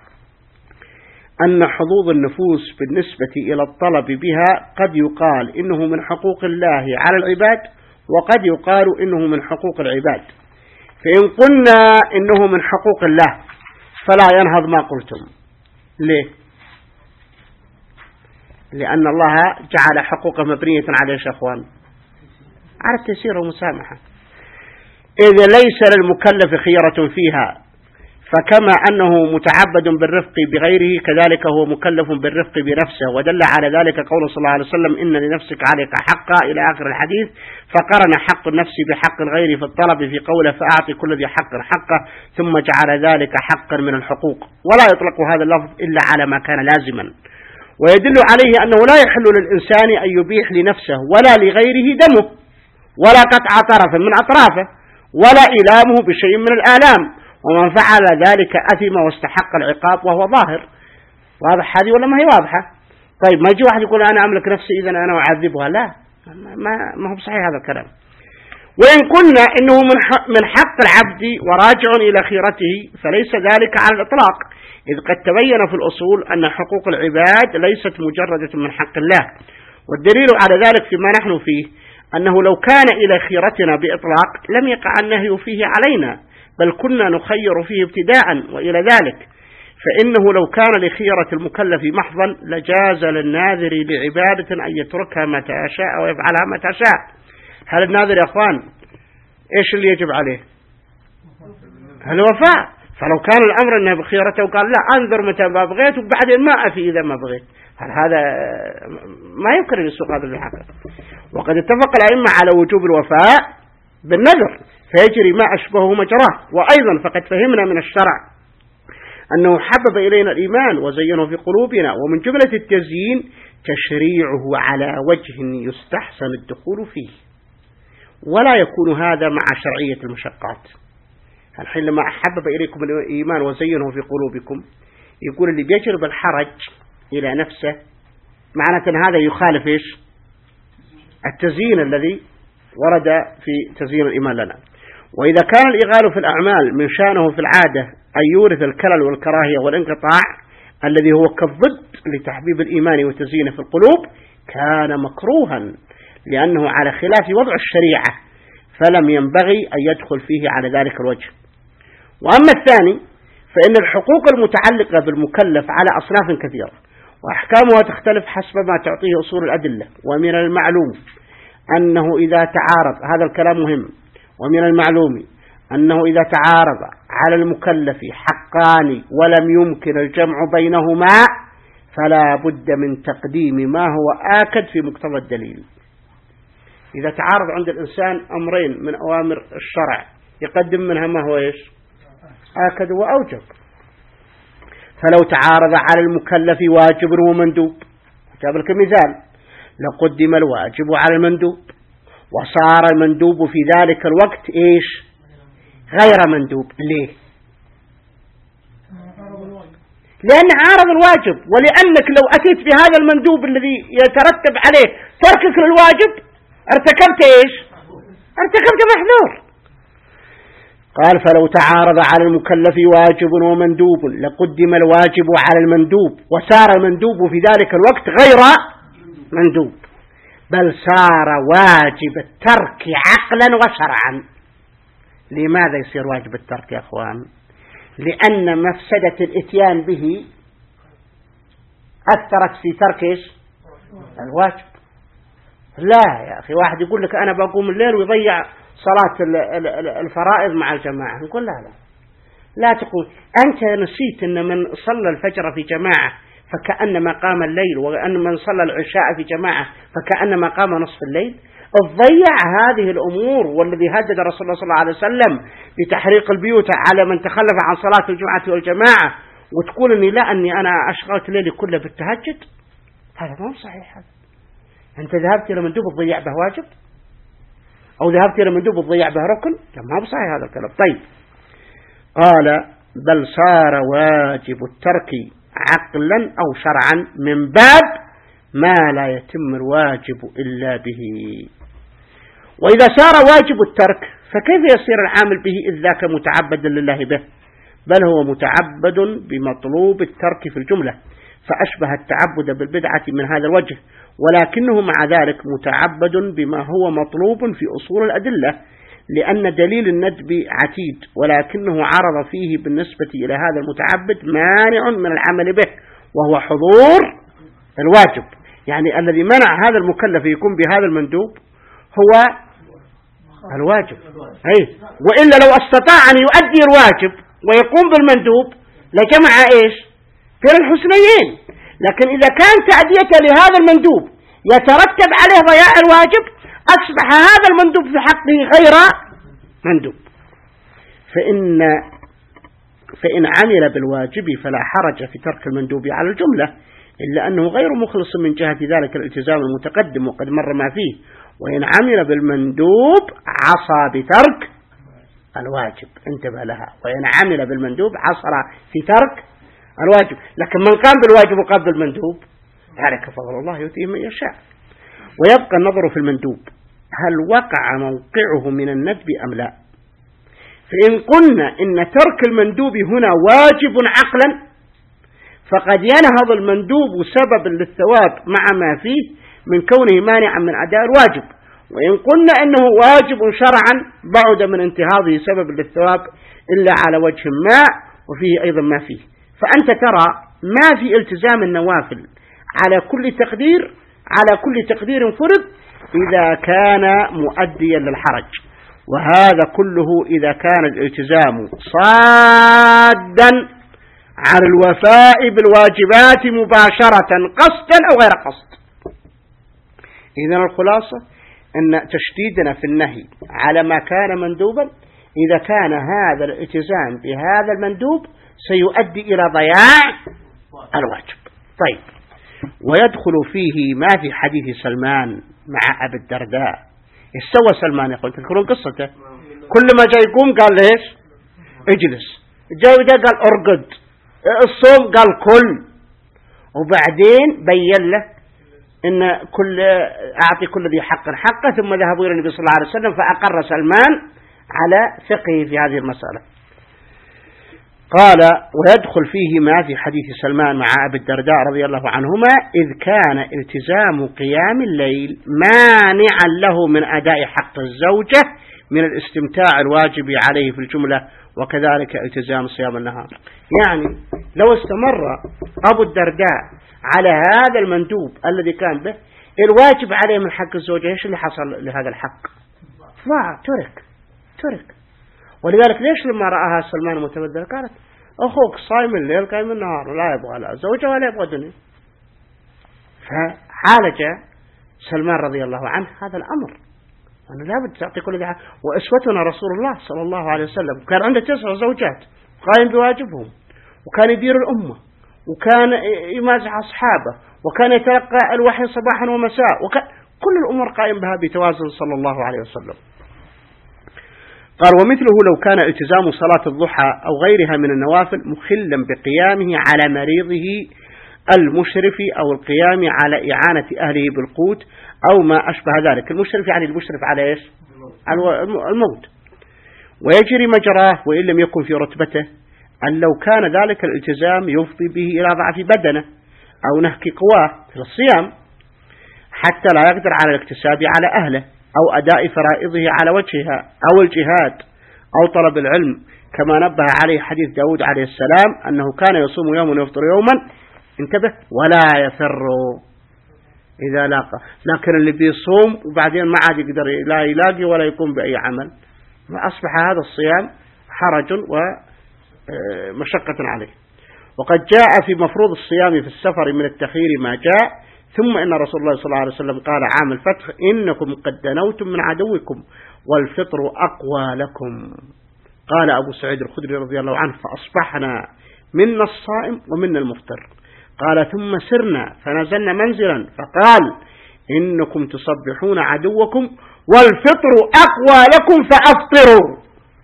أن حظوظ النفوس بالنسبة إلى الطلب بها قد يقال إنه من حقوق الله على العباد، وقد يقال إنه من حقوق العباد. فإن قلنا إنه من حقوق الله فلا ينهض ما قلتم. ليه؟ لأن الله جعل حقوقه مبنية على يا أخوان على التيسير والمسامحة، إذا ليس للمكلف خيرة فيها، فكما أنه متعبد بالرفق بغيره كذلك هو مكلف بالرفق بنفسه. ودل على ذلك قول صلى الله عليه وسلم: إن لنفسك عليك حقا، إلى آخر الحديث، فقرن حق النفس بحق الغير في الطلب في قوله: فأعطي كل ذي حق حقه، ثم جعل ذلك حقا من الحقوق. ولا يطلق هذا اللفظ إلا على ما كان لازما، ويدل عليه أنه لا يحل للإنسان أن يبيح لنفسه ولا لغيره دمه ولا قطع طرف من أطرافه ولا إلامه بشيء من الآلام، ومن فعل ذلك أثم واستحق العقاب وهو ظاهر. واضح هذه ولا ما هي واضحة؟ طيب، ما يجي واحد يقول أنا أملك نفسي إذن أنا أعذبها، لا، ما, ما هو بصحيح هذا الكلام. وإن قلنا إنه من من حق العبد وراجع إلى خيرته فليس ذلك على الإطلاق، إذ قد تبين في الأصول أن حقوق العباد ليست مجردة من حق الله. والدليل على ذلك فيما نحن فيه أنه لو كان إلى خيرتنا بإطلاق لم يقع النهي فيه علينا، بل كنا نخير فيه ابتداء وإلى ذلك. فإنه لو كان لخيرة المكلف محضا لجاز للناذر لعبادة أن يتركها متى شاء ويفعلها متى شاء. هل الناذر يا أخوان إيش اللي يجب عليه؟ الوفاء. فلو كان الأمر أنه بخيرته وقال لا أنذر متى ما بغيت وبعدين ما أفي إذا ما بغيت، هل هذا ما يمكن أن يسوق هذا الحقيقة. وقد اتفق الأئمة على وجوب الوفاء بالنذر فيجري ما أشبهه مجراه. وأيضا فقد فهمنا من الشرع أنه حبب إلينا الإيمان وزينه في قلوبنا، ومن جملة التزيين تشريعه على وجه يستحسن الدخول فيه، ولا يكون هذا مع شرعية المشقات. الحين لما حبب إليكم الإيمان وزينه في قلوبكم، يقول اللي بيجرب الحرج إلى نفسه معناته أن هذا يخالف إيش؟ التزيين الذي ورد في تزيين الإيمان لنا. وإذا كان الإغال في الأعمال من شأنه في العادة أن يورث الكلل والكراهية والانقطاع الذي هو كالضد لتحبيب الإيمان وتزيينه في القلوب، كان مكروها لأنه على خلاف وضع الشريعة، فلم ينبغي أن يدخل فيه على ذلك الوجه. وأما الثاني فإن الحقوق المتعلقة بالمكلف على أصناف كثيرة، وأحكامها تختلف حسب ما تعطيه أصول الأدلة. ومن المعلوم أنه إذا تعارض، هذا الكلام مهم، ومن المعلوم أنه إذا تعارض على المكلف حقان ولم يمكن الجمع بينهما فلا بد من تقديم ما هو آكد في مقتضى الدليل. إذا تعارض عند الإنسان أمرين من أوامر الشرع يقدم منها ما هو إيش؟ آكد وأوجب. فلو تعارض على المكلف واجب ومندوب، جاب لك مثال، لقدم الواجب على المندوب وصار المندوب في ذلك الوقت إيش؟ غير مندوب. ليه؟ لأن عارض الواجب، ولأنك لو أتيت بهذا المندوب الذي يترتب عليه تركك للواجب ارتكبت إيش؟ ارتكبت محذور. قال فلو تعارض على المكلف واجب ومندوب لقدم الواجب على المندوب وصار المندوب في ذلك الوقت غير مندوب، بل صار واجب الترك عقلا وشرعا. لماذا يصير واجب الترك يا أخوان؟ لأن مفسدة الاتيان به أثرت في ترك الواجب. لا يا أخي، واحد يقول لك أنا بقوم الليل ويضيع صلاة الفرائض مع الجماعة، نقول لا لا لا تقول أنت نسيت أن من صلى الفجر في جماعة فكأنما قام الليل، وأن من صلى العشاء في جماعة فكأنما قام نصف الليل. تضيع هذه الأمور، والذي هدد رسول الله صلى الله عليه وسلم بتحريق البيوت على من تخلف عن صلاة الجمعة والجماعة، وتقول أني لا أني أنا أشغلت ليلي كله بالتهجد، هذا ما هو صحيح. هذا أنت ذهبت إلى مندوب تضيع به واجب، أو ذهبت إلى مندوب تضيع به ركن، ما هو صحيح هذا الكلام. طيب قال بل صار واجب الترك عقلا أو شرعا من باب ما لا يتم الواجب إلا به. وإذا صار واجب الترك فكيف يصير العامل به إذ ذاك متعبدا لله به؟ بل هو متعبد بمطلوب الترك في الجملة، فأشبه التعبد بالبدعة من هذا الوجه، ولكنه مع ذلك متعبد بما هو مطلوب في أصول الأدلة، لأن دليل الندب عتيد، ولكنه عرض فيه بالنسبة إلى هذا المتعبد مانع من العمل به، وهو حضور الواجب. يعني الذي منع هذا المكلف يكون بهذا المندوب هو الواجب. أي وإلا لو استطاع أن يؤدي الواجب ويقوم بالمندوب لجمع إيش؟ في الحسنيين. لكن إذا كان تعدية لهذا المندوب يترتب عليه ضياع الواجب أصبح هذا المندوب في حقه غير مندوب. فإن فإن عمل بالواجب فلا حرج في ترك المندوب على الجملة، إلا أنه غير مخلص من جهة ذلك الالتزام المتقدم وقد مر ما فيه. وإن عمل بالمندوب عصى بترك الواجب، انتبه لها، وإن عمل بالمندوب عصى في ترك الواجب. لكن من قام بالواجب وقام بالمندوب ذلك فضل الله يؤتيه من يشاء. ويبقى النظر في المندوب هل وقع موقعه من الندب أم لا. فإن قلنا إن ترك المندوب هنا واجب عقلا فقد ينهض المندوب سببا للثواب مع ما فيه من كونه مانعا من أداء الواجب. وإن قلنا إنه واجب شرعا بعد من انتهاضه سبب للثواب إلا على وجه ما وفيه أيضا ما فيه. فأنت ترى ما في التزام النوافل على كل تقدير على كل تقدير فرض إذا كان مؤديا للحرج، وهذا كله إذا كان الالتزام صادا عن الوفاء بالواجبات مباشرة قصدا أو غير قصد. إذن الخلاصة أن تشديدنا في النهي على ما كان مندوبا إذا كان هذا الالتزام بهذا المندوب سيؤدي إلى ضياع الواجب. طيب، ويدخل فيه ما في حديث سلمان مع أبي الدرداء. إيش سوى سلمان؟ يقول تذكرون قصته؟ كل ما جاء يقوم قال ليش؟ اجلس. جاء وده قال ارقد. الصوم قال كل. وبعدين بين له إن كل أعطي كل ذي حق حقه. ثم ذهبوا إلى النبي صلى الله عليه وسلم فأقر سلمان على فقهه في هذه المسألة. قال: ويدخل فيه ما في حديث سلمان مع أبي الدرداء رضي الله عنهما إذ كان التزام قيام الليل مانعا له من أداء حق الزوجة من الاستمتاع الواجب عليه في الجملة، وكذلك التزام صيام النهار. يعني لو استمر أبو الدرداء على هذا المندوب الذي كان به الواجب عليه من حق الزوجة، إيش اللي حصل لهذا الحق؟ ضاع، ترك ترك. ولذلك ليش لما رأها سلمان متبدل قالت: أخوك صايم الليل قايم النهار ولا يبغى لا زوجة ولا يبغى دنيا. فعالج سلمان رضي الله عنه هذا الأمر، أنه لا بد تعطي كل ذي. وأسوتنا رسول الله صلى الله عليه وسلم كان عنده تسع زوجات قائم بواجبهم، وكان يدير الأمة، وكان يمازح أصحابه، وكان يتلقى الوحي صباحا ومساء، وكان كل الأمور قائم بها بتوازن صلى الله عليه وسلم. قال: ومثله لو كان التزام صلاة الضحى أو غيرها من النوافل مخلا بقيامه على مريضه المشرف أو القيام على إعانة أهله بالقوت أو ما أشبه ذلك. المشرف يعني المشرف على إيش؟ على الموت، ويجري مجراه وإن لم يكن في رتبته، أن لو كان ذلك الالتزام يفضي به إلى ضعف بدنه أو نهك قواه في الصيام حتى لا يقدر على الاكتساب على أهله أو أداء فرائضه على وجهها أو الجهاد أو طلب العلم، كما نبه عليه حديث داود عليه السلام أنه كان يصوم يوما ويفطر يوما، انتبه، ولا يفر إذا لاقى. لكن اللي بيصوم وبعدين ما عاد يقدر لا يلاقي ولا يقوم بأي عمل، فأصبح هذا الصيام حرج ومشقة عليه. وقد جاء في مفروض الصيام في السفر من التخيير ما جاء. ثم إن رسول الله صلى الله عليه وسلم قال عام الفتح: إنكم قد دنوتم من عدوكم والفطر أقوى لكم. قال أبو سعيد الخدري رضي الله عنه: فأصبحنا منا الصائم ومنا المفطر. قال: ثم سرنا فنزلنا منزلا فقال: إنكم تصبحون عدوكم والفطر أقوى لكم فأفطروا.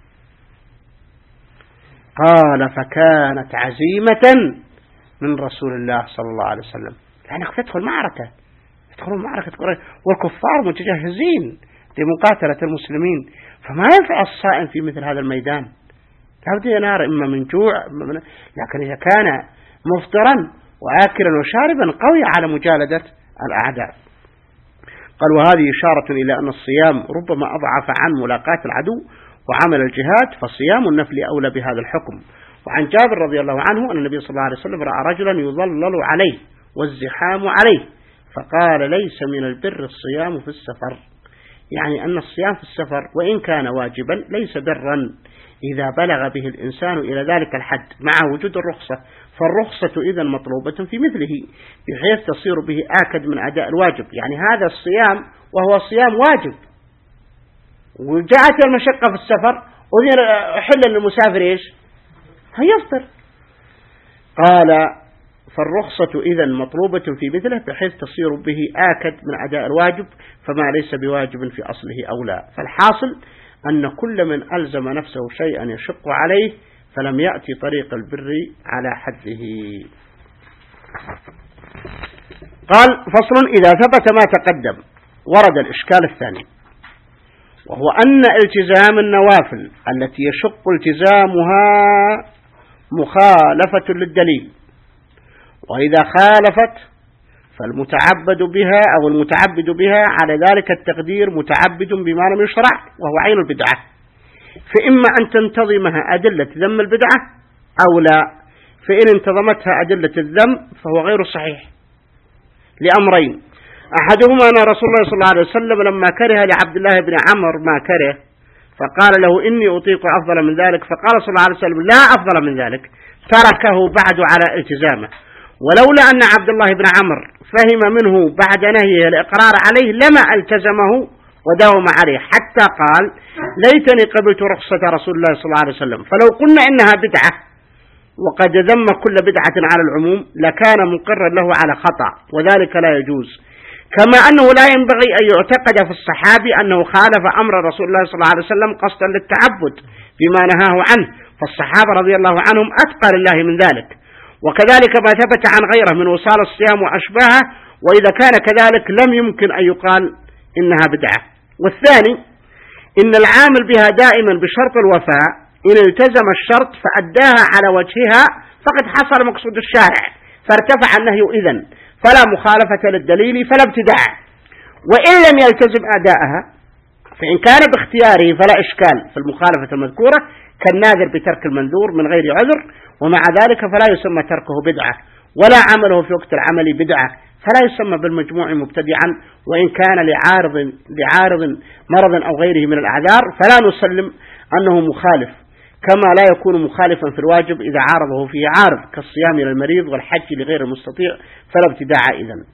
قال: فكانت عزيمة من رسول الله صلى الله عليه وسلم، يعني تدخل معركة يدخلون معركة قريش والكفار متجهزين لمقاتلة المسلمين، فما ينفع الصائم في مثل هذا الميدان، لابد ينار إما من جوع، لكن إذا كان مفطرا وآكلا وشاربا قوي على مجالدة الأعداء. قال: وهذه إشارة إلى أن الصيام ربما أضعف عن ملاقاة العدو وعمل الجهاد، فصيام النفل أولى بهذا الحكم. وعن جابر رضي الله عنه أن النبي صلى الله عليه وسلم رأى رجلا يظلل عليه والزحام عليه فقال: ليس من البر الصيام في السفر، يعني أن الصيام في السفر وإن كان واجبا ليس برا إذا بلغ به الإنسان إلى ذلك الحد مع وجود الرخصة، فالرخصة إذن مطلوبة في مثله بحيث تصير به آكد من أداء الواجب. يعني هذا الصيام وهو صيام واجب، وجاءت المشقة في السفر وذين حل للمسافر إيش؟ هيفطر. قال: فالرخصة إذن مطلوبة في مثله بحيث تصير به آكد من أداء الواجب، فما ليس بواجب في أصله أو لا. فالحاصل أن كل من ألزم نفسه شيئا يشق عليه فلم يأتي طريق البر على حده. قال: فصل: إذا ثبت ما تقدم ورد الإشكال الثاني، وهو أن التزام النوافل التي يشق التزامها مخالفة للدليل، وإذا خالفت فالمتعبد بها أو المتعبد بها على ذلك التقدير متعبد بما لم يشرع وهو عين البدعة، فإما أن تنتظمها أدلة ذم البدعة أو لا، فإن انتظمتها أدلة الذم فهو غير صحيح لأمرين: أحدهما أن رسول الله صلى الله عليه وسلم لما كره لعبد الله بن عمرو ما كره فقال له: إني أطيق أفضل من ذلك، فقال صلى الله عليه وسلم: لا أفضل من ذلك، تركه بعد على التزامه. ولولا أن عبد الله بن عمرو فهم منه بعد نهيه الإقرار عليه لما التزمه وداوم عليه، حتى قال: ليتني قبلت رخصة رسول الله صلى الله عليه وسلم. فلو قلنا إنها بدعة وقد ذم كل بدعة على العموم لكان مقرا له على خطأ، وذلك لا يجوز. كما أنه لا ينبغي أن يعتقد في الصحابي أنه خالف أمر رسول الله صلى الله عليه وسلم قصدا للتعبد بما نهاه عنه، فالصحابة رضي الله عنهم أتقى لله من ذلك. وكذلك ما ثبت عن غيره من وصال الصيام وأشباهه، وإذا كان كذلك لم يمكن أن يقال إنها بدعة. والثاني إن العامل بها دائما بشرط الوفاء إن التزم الشرط فأداها على وجهها فقد حصل مقصود الشارع فارتفع النهي إذن، فلا مخالفة للدليل فلا ابتداع. وإن لم يلتزم أداءها فإن كان باختياره فلا إشكال في المخالفة المذكورة كالناذر بترك المنذور من غير عذر، ومع ذلك فلا يسمى تركه بدعة ولا عمله في وقت العمل بدعة، فلا يسمى بالمجموع مبتدعا، وإن كان لعارض, لعارض مرض أو غيره من الأعذار فلا نسلم أنه مخالف، كما لا يكون مخالفا في الواجب إذا عارضه فيه عارض كالصيام للمريض والحج لغير المستطيع فلا ابتداع إذن.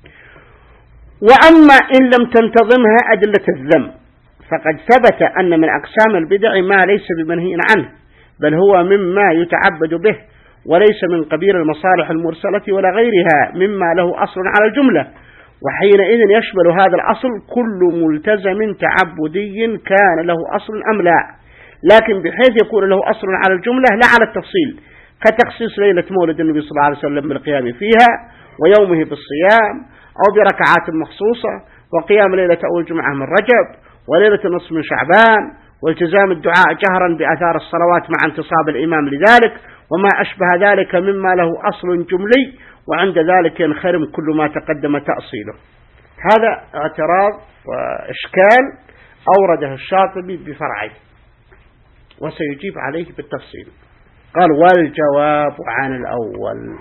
وأما إن لم تنتظمها أدلة الذم فقد ثبت أن من أقسام البدع ما ليس بمنهي عنه، بل هو مما يتعبد به وليس من قبيل المصالح المرسلة ولا غيرها مما له أصل على الجملة، وحينئذ يشمل هذا الأصل كل ملتزم تعبدي كان له أصل أم لا، لكن بحيث يكون له أصل على الجملة لا على التفصيل، كتخصيص ليلة مولد النبي صلى الله عليه وسلم بالقيام فيها ويومه بالصيام أو بركعات مخصوصة، وقيام ليلة أول جمعة من رجب وليلة النصف من شعبان، والتزام الدعاء جهرا بأثار الصلوات مع انتصاب الإمام لذلك، وما أشبه ذلك مما له أصل جملي، وعند ذلك ينخرم كل ما تقدم تأصيله. هذا اعتراض وإشكال أورده الشاطبي بفرعه وسيجيب عليه بالتفصيل. قال: والجواب عن الأول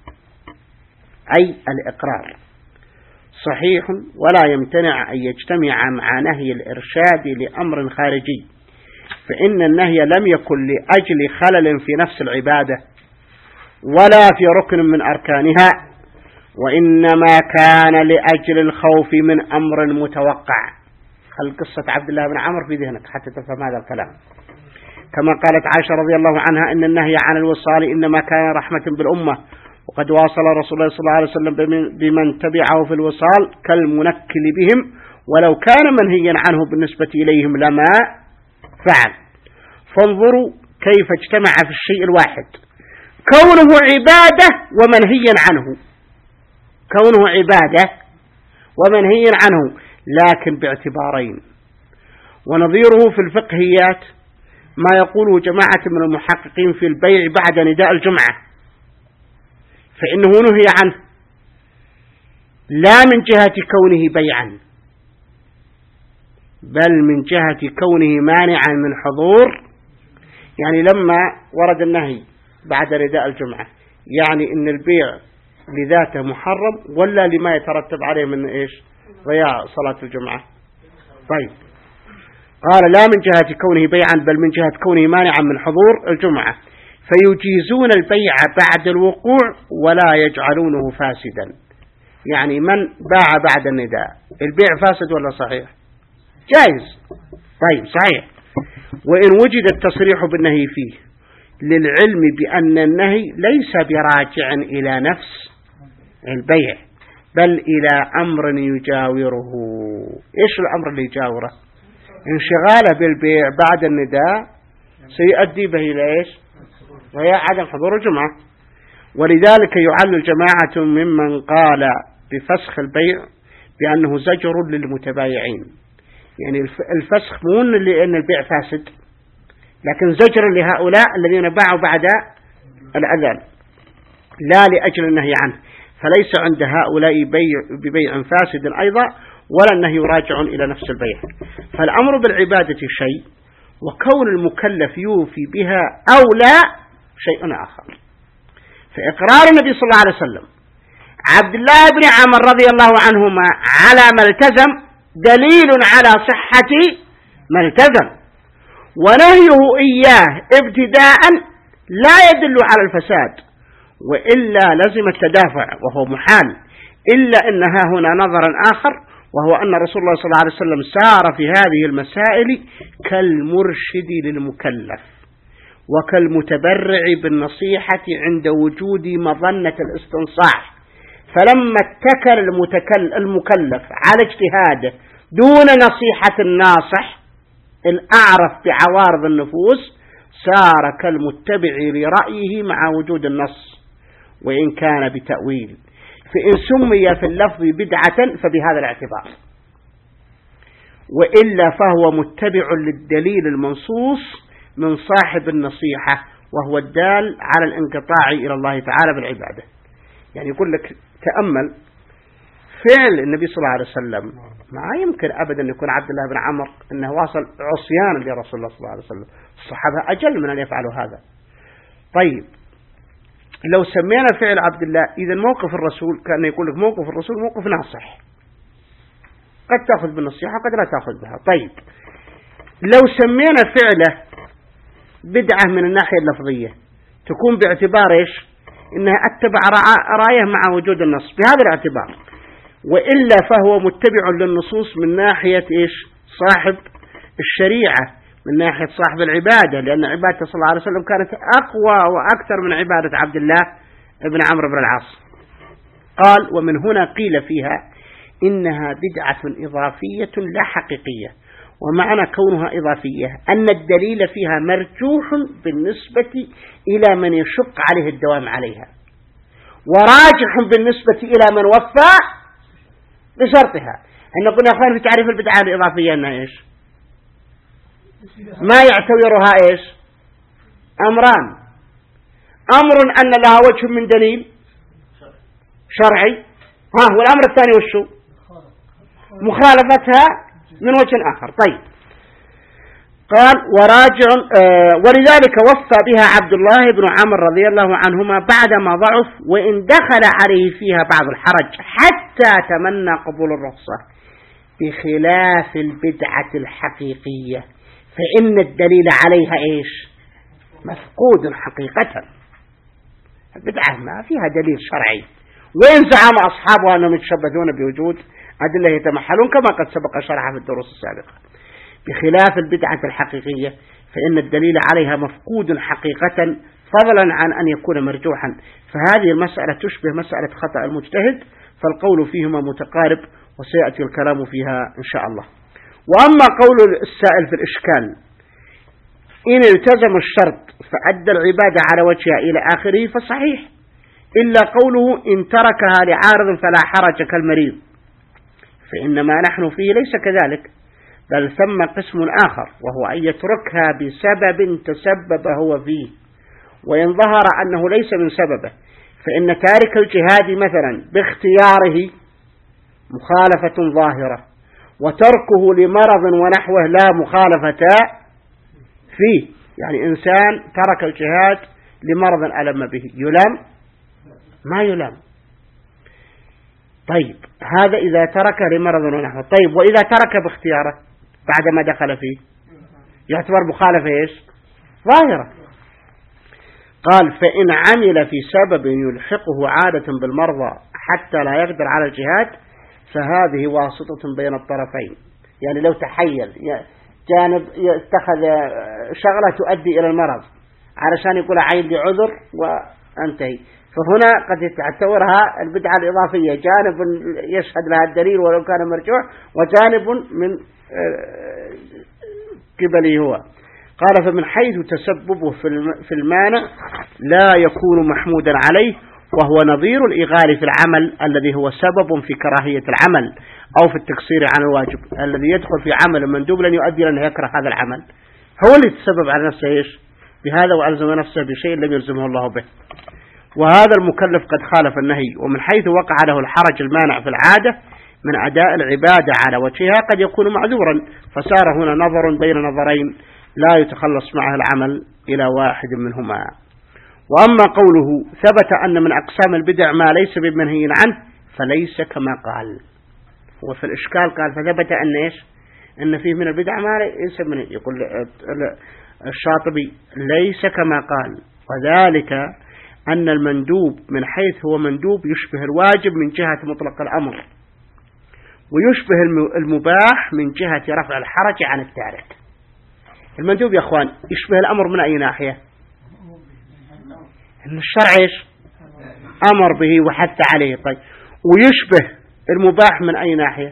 أي الإقرار صحيح ولا يمتنع أن يجتمع مع نهي الإرشاد لأمر خارجي، فإن النهي لم يكن لأجل خلل في نفس العبادة ولا في ركن من أركانها، وإنما كان لأجل الخوف من أمر متوقع. خل قصة عبد الله بن عمرو في ذهنك حتى تفهم هذا الكلام. كما قالت عائشة رضي الله عنها إن النهي عن الوصال إنما كان رحمة بالأمة، وقد واصل رسول الله صلى الله عليه وسلم بمن تبعه في الوصال كالمنكل بهم، ولو كان منهيا عنه بالنسبة إليهم لما فعل. فانظروا كيف اجتمع في الشيء الواحد كونه عبادة ومنهيا عنه، كونه عبادة ومنهيا عنه لكن باعتبارين. ونظيره في الفقهيات ما يقوله جماعة من المحققين في البيع بعد نداء الجمعة، فإنه نهي عنه لا من جهة كونه بيعا بل من جهة كونه مانعا من حضور. يعني لما ورد النهي بعد نداء الجمعة يعني إن البيع لذاته محرم ولا لما يترتب عليه من إيش؟ ضياع صلاة الجمعة. طيب، قال لا من جهة كونه بيعا بل من جهة كونه مانعا من حضور الجمعة، فيجيزون البيع بعد الوقوع ولا يجعلونه فاسدا. يعني من باع بعد النداء البيع فاسد ولا صحيح؟ جائز. طيب صحيح. وإن وجد التصريح بالنهي فيه للعلم بأن النهي ليس براجع إلى نفس البيع بل إلى أمر يجاوره. إيش الأمر اللي يجاوره؟ انشغاله بالبيع بعد النداء سيؤدي به إلى إيش؟ وهي عدم حضور الجمعة. ولذلك يعلل جماعة ممن قال بفسخ البيع بأنه زجر للمتبايعين. يعني الفسخ مو لأن البيع فاسد لكن زجر لهؤلاء الذين باعوا بعد الأذان لا لأجل النهي عنه، فليس عند هؤلاء بيع ببيع فاسد أيضا ولا النهي راجع إلى نفس البيع. فالأمر بالعبادة شيء وكون المكلف يوفي بها أو لا شيء آخر. فإقرار النبي صلى الله عليه وسلم عبد الله بن عمر رضي الله عنهما على ما التزم دليل على صحة ما التزم، ونهيه إياه ابتداء لا يدل على الفساد، وإلا لزم التدافع وهو محال، إلا أنها هنا نظرا آخر، وهو أن رسول الله صلى الله عليه وسلم سار في هذه المسائل كالمرشد للمكلف وكالمتبرع بالنصيحة عند وجود مظنة الاستنصاح، فلما اتكل المكلف على اجتهاده دون نصيحة الناصح الأعرف بعوارض النفوس صار كالمتبع لرأيه مع وجود النص وإن كان بتأويل، فإن سمي في اللفظ بدعة فبهذا الاعتبار، وإلا فهو متبع للدليل المنصوص من صاحب النصيحة، وهو الدال على الانقطاع إلى الله تعالى بالعبادة. يعني يقول لك تأمل فعل النبي صلى الله عليه وسلم، ما يمكن أبدا أن يكون عبد الله بن عمر أنه واصل عصيانا لرسول الله صلى الله عليه وسلم، الصحابة أجل من أن يفعلوا هذا. طيب لو سمينا فعل عبد الله إذا موقف الرسول كان يقول لك موقف الرسول موقف ناصح، قد تأخذ بالنصيحة قد لا تأخذ بها. طيب لو سمينا فعله بدعة من الناحية اللفظية تكون باعتبار إيش؟ إنها أتبع رأيه مع وجود النص بهذا الاعتبار، وإلا فهو متبع للنصوص من ناحية إيش؟ صاحب الشريعة، من ناحية صاحب العبادة، لأن عبادة صلى الله عليه وسلم كانت أقوى وأكثر من عبادة عبد الله بن عمرو بن العاص. قال ومن هنا قيل فيها إنها بدعة إضافية لا حقيقية، ومعنى كونها إضافية أن الدليل فيها مرجوح بالنسبة إلى من يشق عليه الدوام عليها، وراجح بالنسبة إلى من وفى بشرطها. أن قلنا أخوان في تعريف البدعة الإضافية أنها إيش؟ ما يعتبرها إيش؟ أمران، أمر أن لها وجه من دليل شرعي، ها والأمر الثاني وشو؟ مخالفتها من وجه آخر. طيب قال وراجع آه ولذلك وصى بها عبد الله بن عمرو رضي الله عنهما بعدما ضعف، وإن دخل عليه فيها بعض الحرج حتى تمنى قبول الرخصة، بخلاف البدعة الحقيقية فإن الدليل عليها إيش؟ مفقود حقيقة. البدعة ما فيها دليل شرعي، وإن زعم أصحابها أنهم يتشبثون بوجود أدلة يتمحلون كما قد سبق شرحها في الدروس السابقة. بخلاف البدعة الحقيقية فإن الدليل عليها مفقود حقيقة فضلا عن أن يكون مرجوحا، فهذه المسألة تشبه مسألة خطأ المجتهد، فالقول فيهما متقارب وسيأتي الكلام فيها إن شاء الله. وأما قول السائل في الإشكال إن التزم الشرط فأدى العبادة على وجهها إلى آخره فصحيح، إلا قوله إن تركها لعارض فلا حرج كالمريض، فإن ما نحن فيه ليس كذلك، بل ثم قسم آخر وهو أن يتركها بسبب تسبب هو فيه، وإن ظهر أنه ليس من سببه فإن تارك الجهاد مثلا باختياره مخالفة ظاهرة، وتركه لمرض ونحوه لا مخالفة فيه. يعني إنسان ترك الجهاد لمرض ألم به يلام؟ ما يلام. طيب هذا إذا ترك لمرض ونحوه. طيب وإذا ترك باختياره بعدما دخل فيه يعتبر مخالفة إيش؟ ظاهرة. قال فإن عمل في سبب يلحقه عادة بالمرضى حتى لا يقدر على الجهاد فهذه واسطة بين الطرفين. يعني لو تحيل جانب اتخذ شغلة تؤدي إلى المرض علشان يقول عين لي عذر وانتهي، فهنا قد تعتبرها البدعة الإضافية، جانب يشهد لها الدليل ولو كان مرجوح، وجانب من قبله هو. قال فمن حيث تسببه في المانع لا يكون محمودا عليه، وهو نظير الإغال في العمل الذي هو سبب في كراهية العمل أو في التقصير عن الواجب، الذي يدخل في عمل مندوب لن يؤدي لأنه يكره هذا العمل، هو اللي تسبب على نفسه إيش بهذا وألزم نفسه بشيء لم يلزمه الله به. وهذا المكلف قد خالف النهي، ومن حيث وقع له الحرج المانع في العادة من أداء العبادة على وجهها قد يكون معذورا، فصار هنا نظر بين نظرين لا يتخلص معه العمل إلى واحد منهما. وأما قوله ثبت أن من أقسام البدع ما ليس بمنهي عنه فليس كما قال. وفي الإشكال قال فثبت أن إيش أن فيه من البدع ما ليس من، يقول الشاطبي ليس كما قال، وذلك أن المندوب من حيث هو مندوب يشبه الواجب من جهة مطلق الأمر، ويشبه المباح من جهة رفع الحرج عن التارك. المندوب يا أخوان يشبه الأمر من أي ناحية؟ إن الشرع إيش أمر به وحث عليه. طيب ويشبه المباح من أي ناحية؟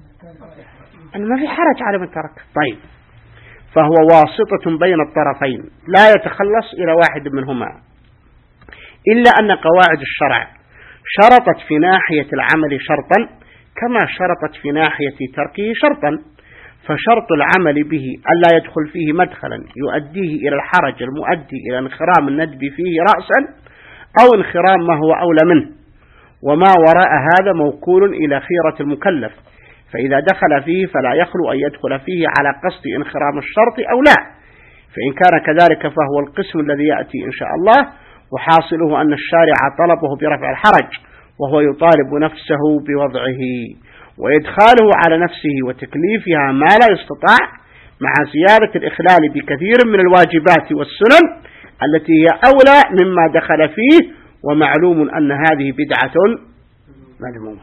أن ما في حرج على من ترك. طيب فهو واسطة بين الطرفين لا يتخلص إلى واحد منهما، إلا أن قواعد الشرع شرطت في ناحية العمل شرطا كما شرطت في ناحية تركه شرطا، فشرط العمل به ألا يدخل فيه مدخلا يؤديه إلى الحرج المؤدي إلى انخرام الندب فيه رأسا أو انخرام ما هو أولى منه، وما وراء هذا موكول إلى خيرة المكلف، فإذا دخل فيه فلا يخلو أن يدخل فيه على قصد انخرام الشرط أو لا، فإن كان كذلك فهو القسم الذي يأتي إن شاء الله، وحاصله أن الشارع طلبه برفع الحرج وهو يطالب نفسه بوضعه وإدخاله على نفسه وتكليفها ما لا يستطاع، مع زيادة الإخلال بكثير من الواجبات والسنن التي هي أولى مما دخل فيه، ومعلوم أن هذه بدعة مذمومة.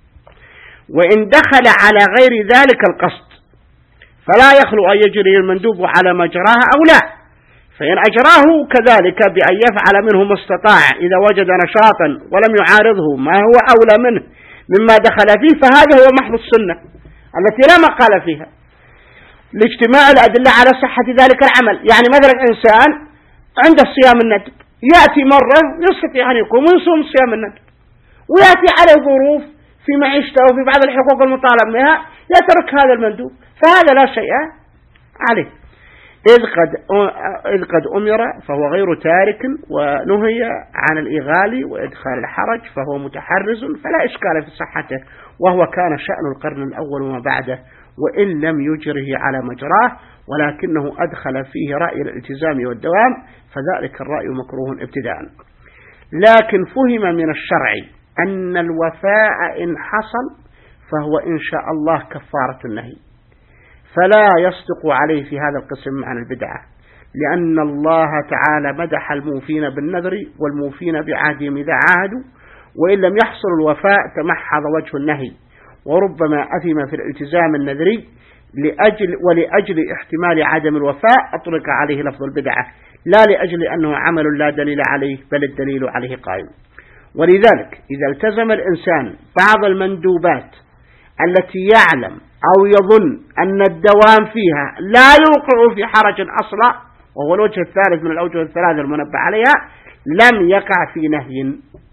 وإن دخل على غير ذلك القصد فلا يخلو أن يجري المندوب على مجراها أو لا، فإن أجراه كذلك بأن يفعل منه ما استطاع إذا وجد نشاطا ولم يعارضه ما هو أولى منه مما دخل فيه، فهذا هو محض السنة التي لا مقال فيها لاجتماع الأدلة على صحة ذلك العمل. يعني مثلا إنسان عند الصيام الندب يأتي مرة يستطيع أن يقوم ويصوم صيام الندب، ويأتي عليه ظروف في معيشته وفي بعض الحقوق المطالب بها يترك هذا المندوب، فهذا لا شيء عليه، إذ قد إذ قد أمر فهو غير تارك، ونهي عن الإغالي وإدخال الحرج فهو متحرز فلا إشكال في صحته، وهو كان شأن القرن الأول وما بعده، وإن لم يجره على مجراه ولكنه أدخل فيه رأي الالتزام والدوام، فذلك الرأي مكروه ابتداء. لكن فهم من الشرع أن الوفاء إن حصل فهو إن شاء الله كفارة النهي، فلا يصدق عليه في هذا القسم عن البدعة، لأن الله تعالى مدح الموفين بالنذر والموفين بعهدهم إذا عاهدوا، وإن لم يحصل الوفاء تمحض وجه النهي، وربما أثم في الالتزام النذري لأجل ولأجل احتمال عدم الوفاء أطلق عليه لفظ البدعة، لا لأجل أنه عمل لا دليل عليه بل الدليل عليه قائم. ولذلك إذا التزم الإنسان بعض المندوبات التي يعلم أو يظن أن الدوام فيها لا يوقع في حرج أصلا، وهو الوجه الثالث من الأوجه الثلاثة المنبه عليها، لم يقع في نهي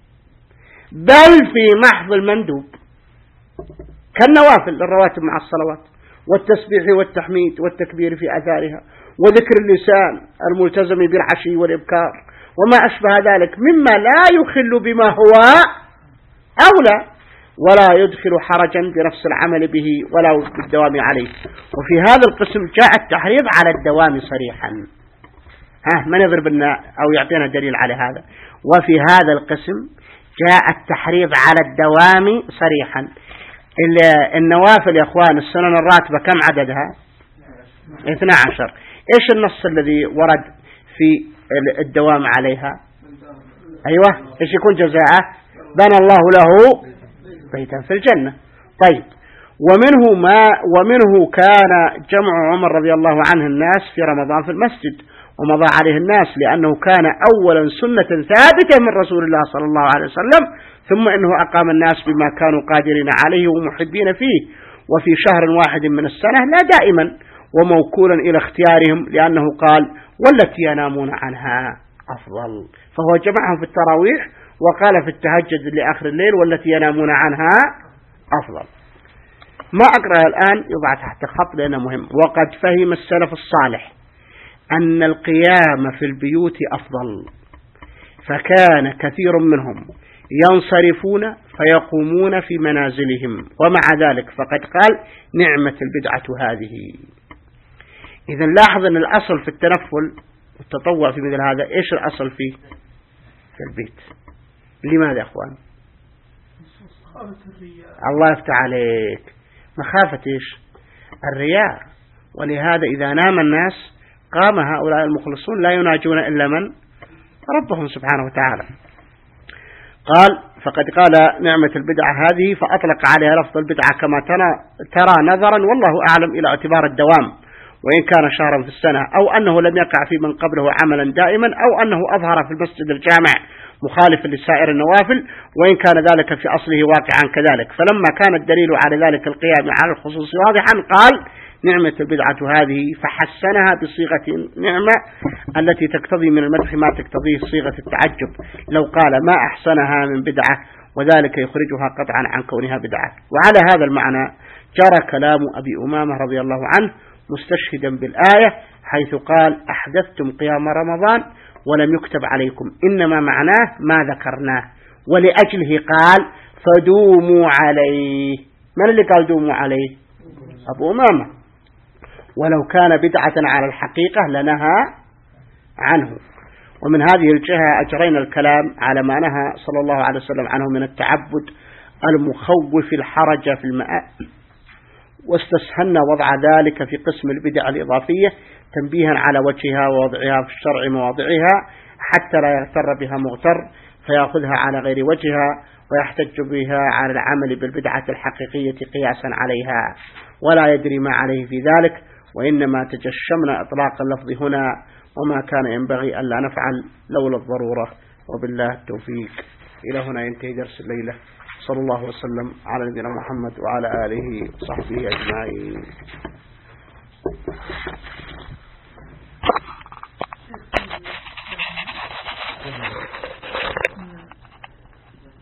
بل في محض المندوب كالنوافل الرواتب مع الصلوات والتسبيح والتحميد والتكبير في أثارها وذكر اللسان الملتزم بالعشي والإبكار وما أشبه ذلك مما لا يخل بما هو أولى، ولا يدخل حرجا بنفس العمل به ولا بالدوام عليه. وفي هذا القسم جاء التحريض على الدوام صريحا. ها من يضرب لنا أو يعطينا دليل على هذا؟ وفي هذا القسم جاء التحريض على الدوام صريحا. النوافل يا أخوان السنن الراتبة كم عددها؟ اثنا عشر. إيش النص الذي ورد في الدوام عليها؟ أيوة إيش يكون جزاءه؟ بنى الله له بيتا في الجنة. طيب ومنه ما ومنه كان جمع عمر رضي الله عنه الناس في رمضان في المسجد ومضى عليه الناس، لأنه كان أولا سنة ثابتة من رسول الله صلى الله عليه وسلم، ثم إنه أقام الناس بما كانوا قادرين عليه ومحبين فيه، وفي شهر واحد من السنة لا دائما، وموكولا إلى اختيارهم، لأنه قال والتي ينامون عنها أفضل، فهو جمعهم في التراويح وقال في التهجد لآخر الليل والتي ينامون عنها أفضل. ما أقرأ الآن يضع تحت خط لأنه مهم. وقد فهم السلف الصالح أن القيام في البيوت أفضل، فكان كثير منهم ينصرفون فيقومون في منازلهم، ومع ذلك فقد قال نعمة البدعة هذه. إذن لاحظ أن الأصل في التنفل والتطوع في مثل هذا إيش الأصل فيه؟ البيت. لماذا يا أخوان؟ الله يفتح عليك، مخافة إيش؟ الرياء. ولهذا إذا نام الناس قام هؤلاء المخلصون لا يناجون إلا من؟ ربهم سبحانه وتعالى. قال فقد قال نعمة البدعة هذه، فأطلق عليها لفظ البدعة كما ترى نظرا والله أعلم إلى اعتبار الدوام، وإن كان شهرا في السنة، أو أنه لم يقع في من قبله عملا دائما، أو أنه أظهر في المسجد الجامع مخالفا لسائر النوافل، وإن كان ذلك في أصله واقعا كذلك. فلما كان الدليل على ذلك القيام على الخصوص واضحا قال نعمة البدعة هذه، فحسنها بصيغة نعمة التي تقتضي من المدح ما تقتضيه صيغة التعجب، لو قال ما أحسنها من بدعة، وذلك يخرجها قطعا عن كونها بدعة. وعلى هذا المعنى جرى كلام أبي أمامة رضي الله عنه مستشهدا بالآية حيث قال أحدثتم قيام رمضان ولم يكتب عليكم، إنما معناه ما ذكرناه، ولأجله قال فدوموا عليه. من اللي قال دوموا عليه؟ أبو أمامة. ولو كان بدعة على الحقيقة لنهى عنه. ومن هذه الجهة أجرينا الكلام على ما نهى صلى الله عليه وسلم عنه من التعبد المخوف الحرج في المآل، واستسهلنا وضع ذلك في قسم البدع الإضافية تنبيها على وجهها ووضعها في الشرع مواضعها، حتى لا يغتر بها مغتر فيأخذها على غير وجهها ويحتج بها على العمل بالبدعة الحقيقية قياسا عليها، ولا يدري ما عليه في ذلك. وإنما تجشمنا إطلاق اللفظ هنا، وما كان ينبغي ألا نفعل لولا الضرورة، وبالله التوفيق. إلى هنا ينتهي درس الليلة. صلى الله وسلم على نبينا محمد وعلى آله وصحبه أجمعين.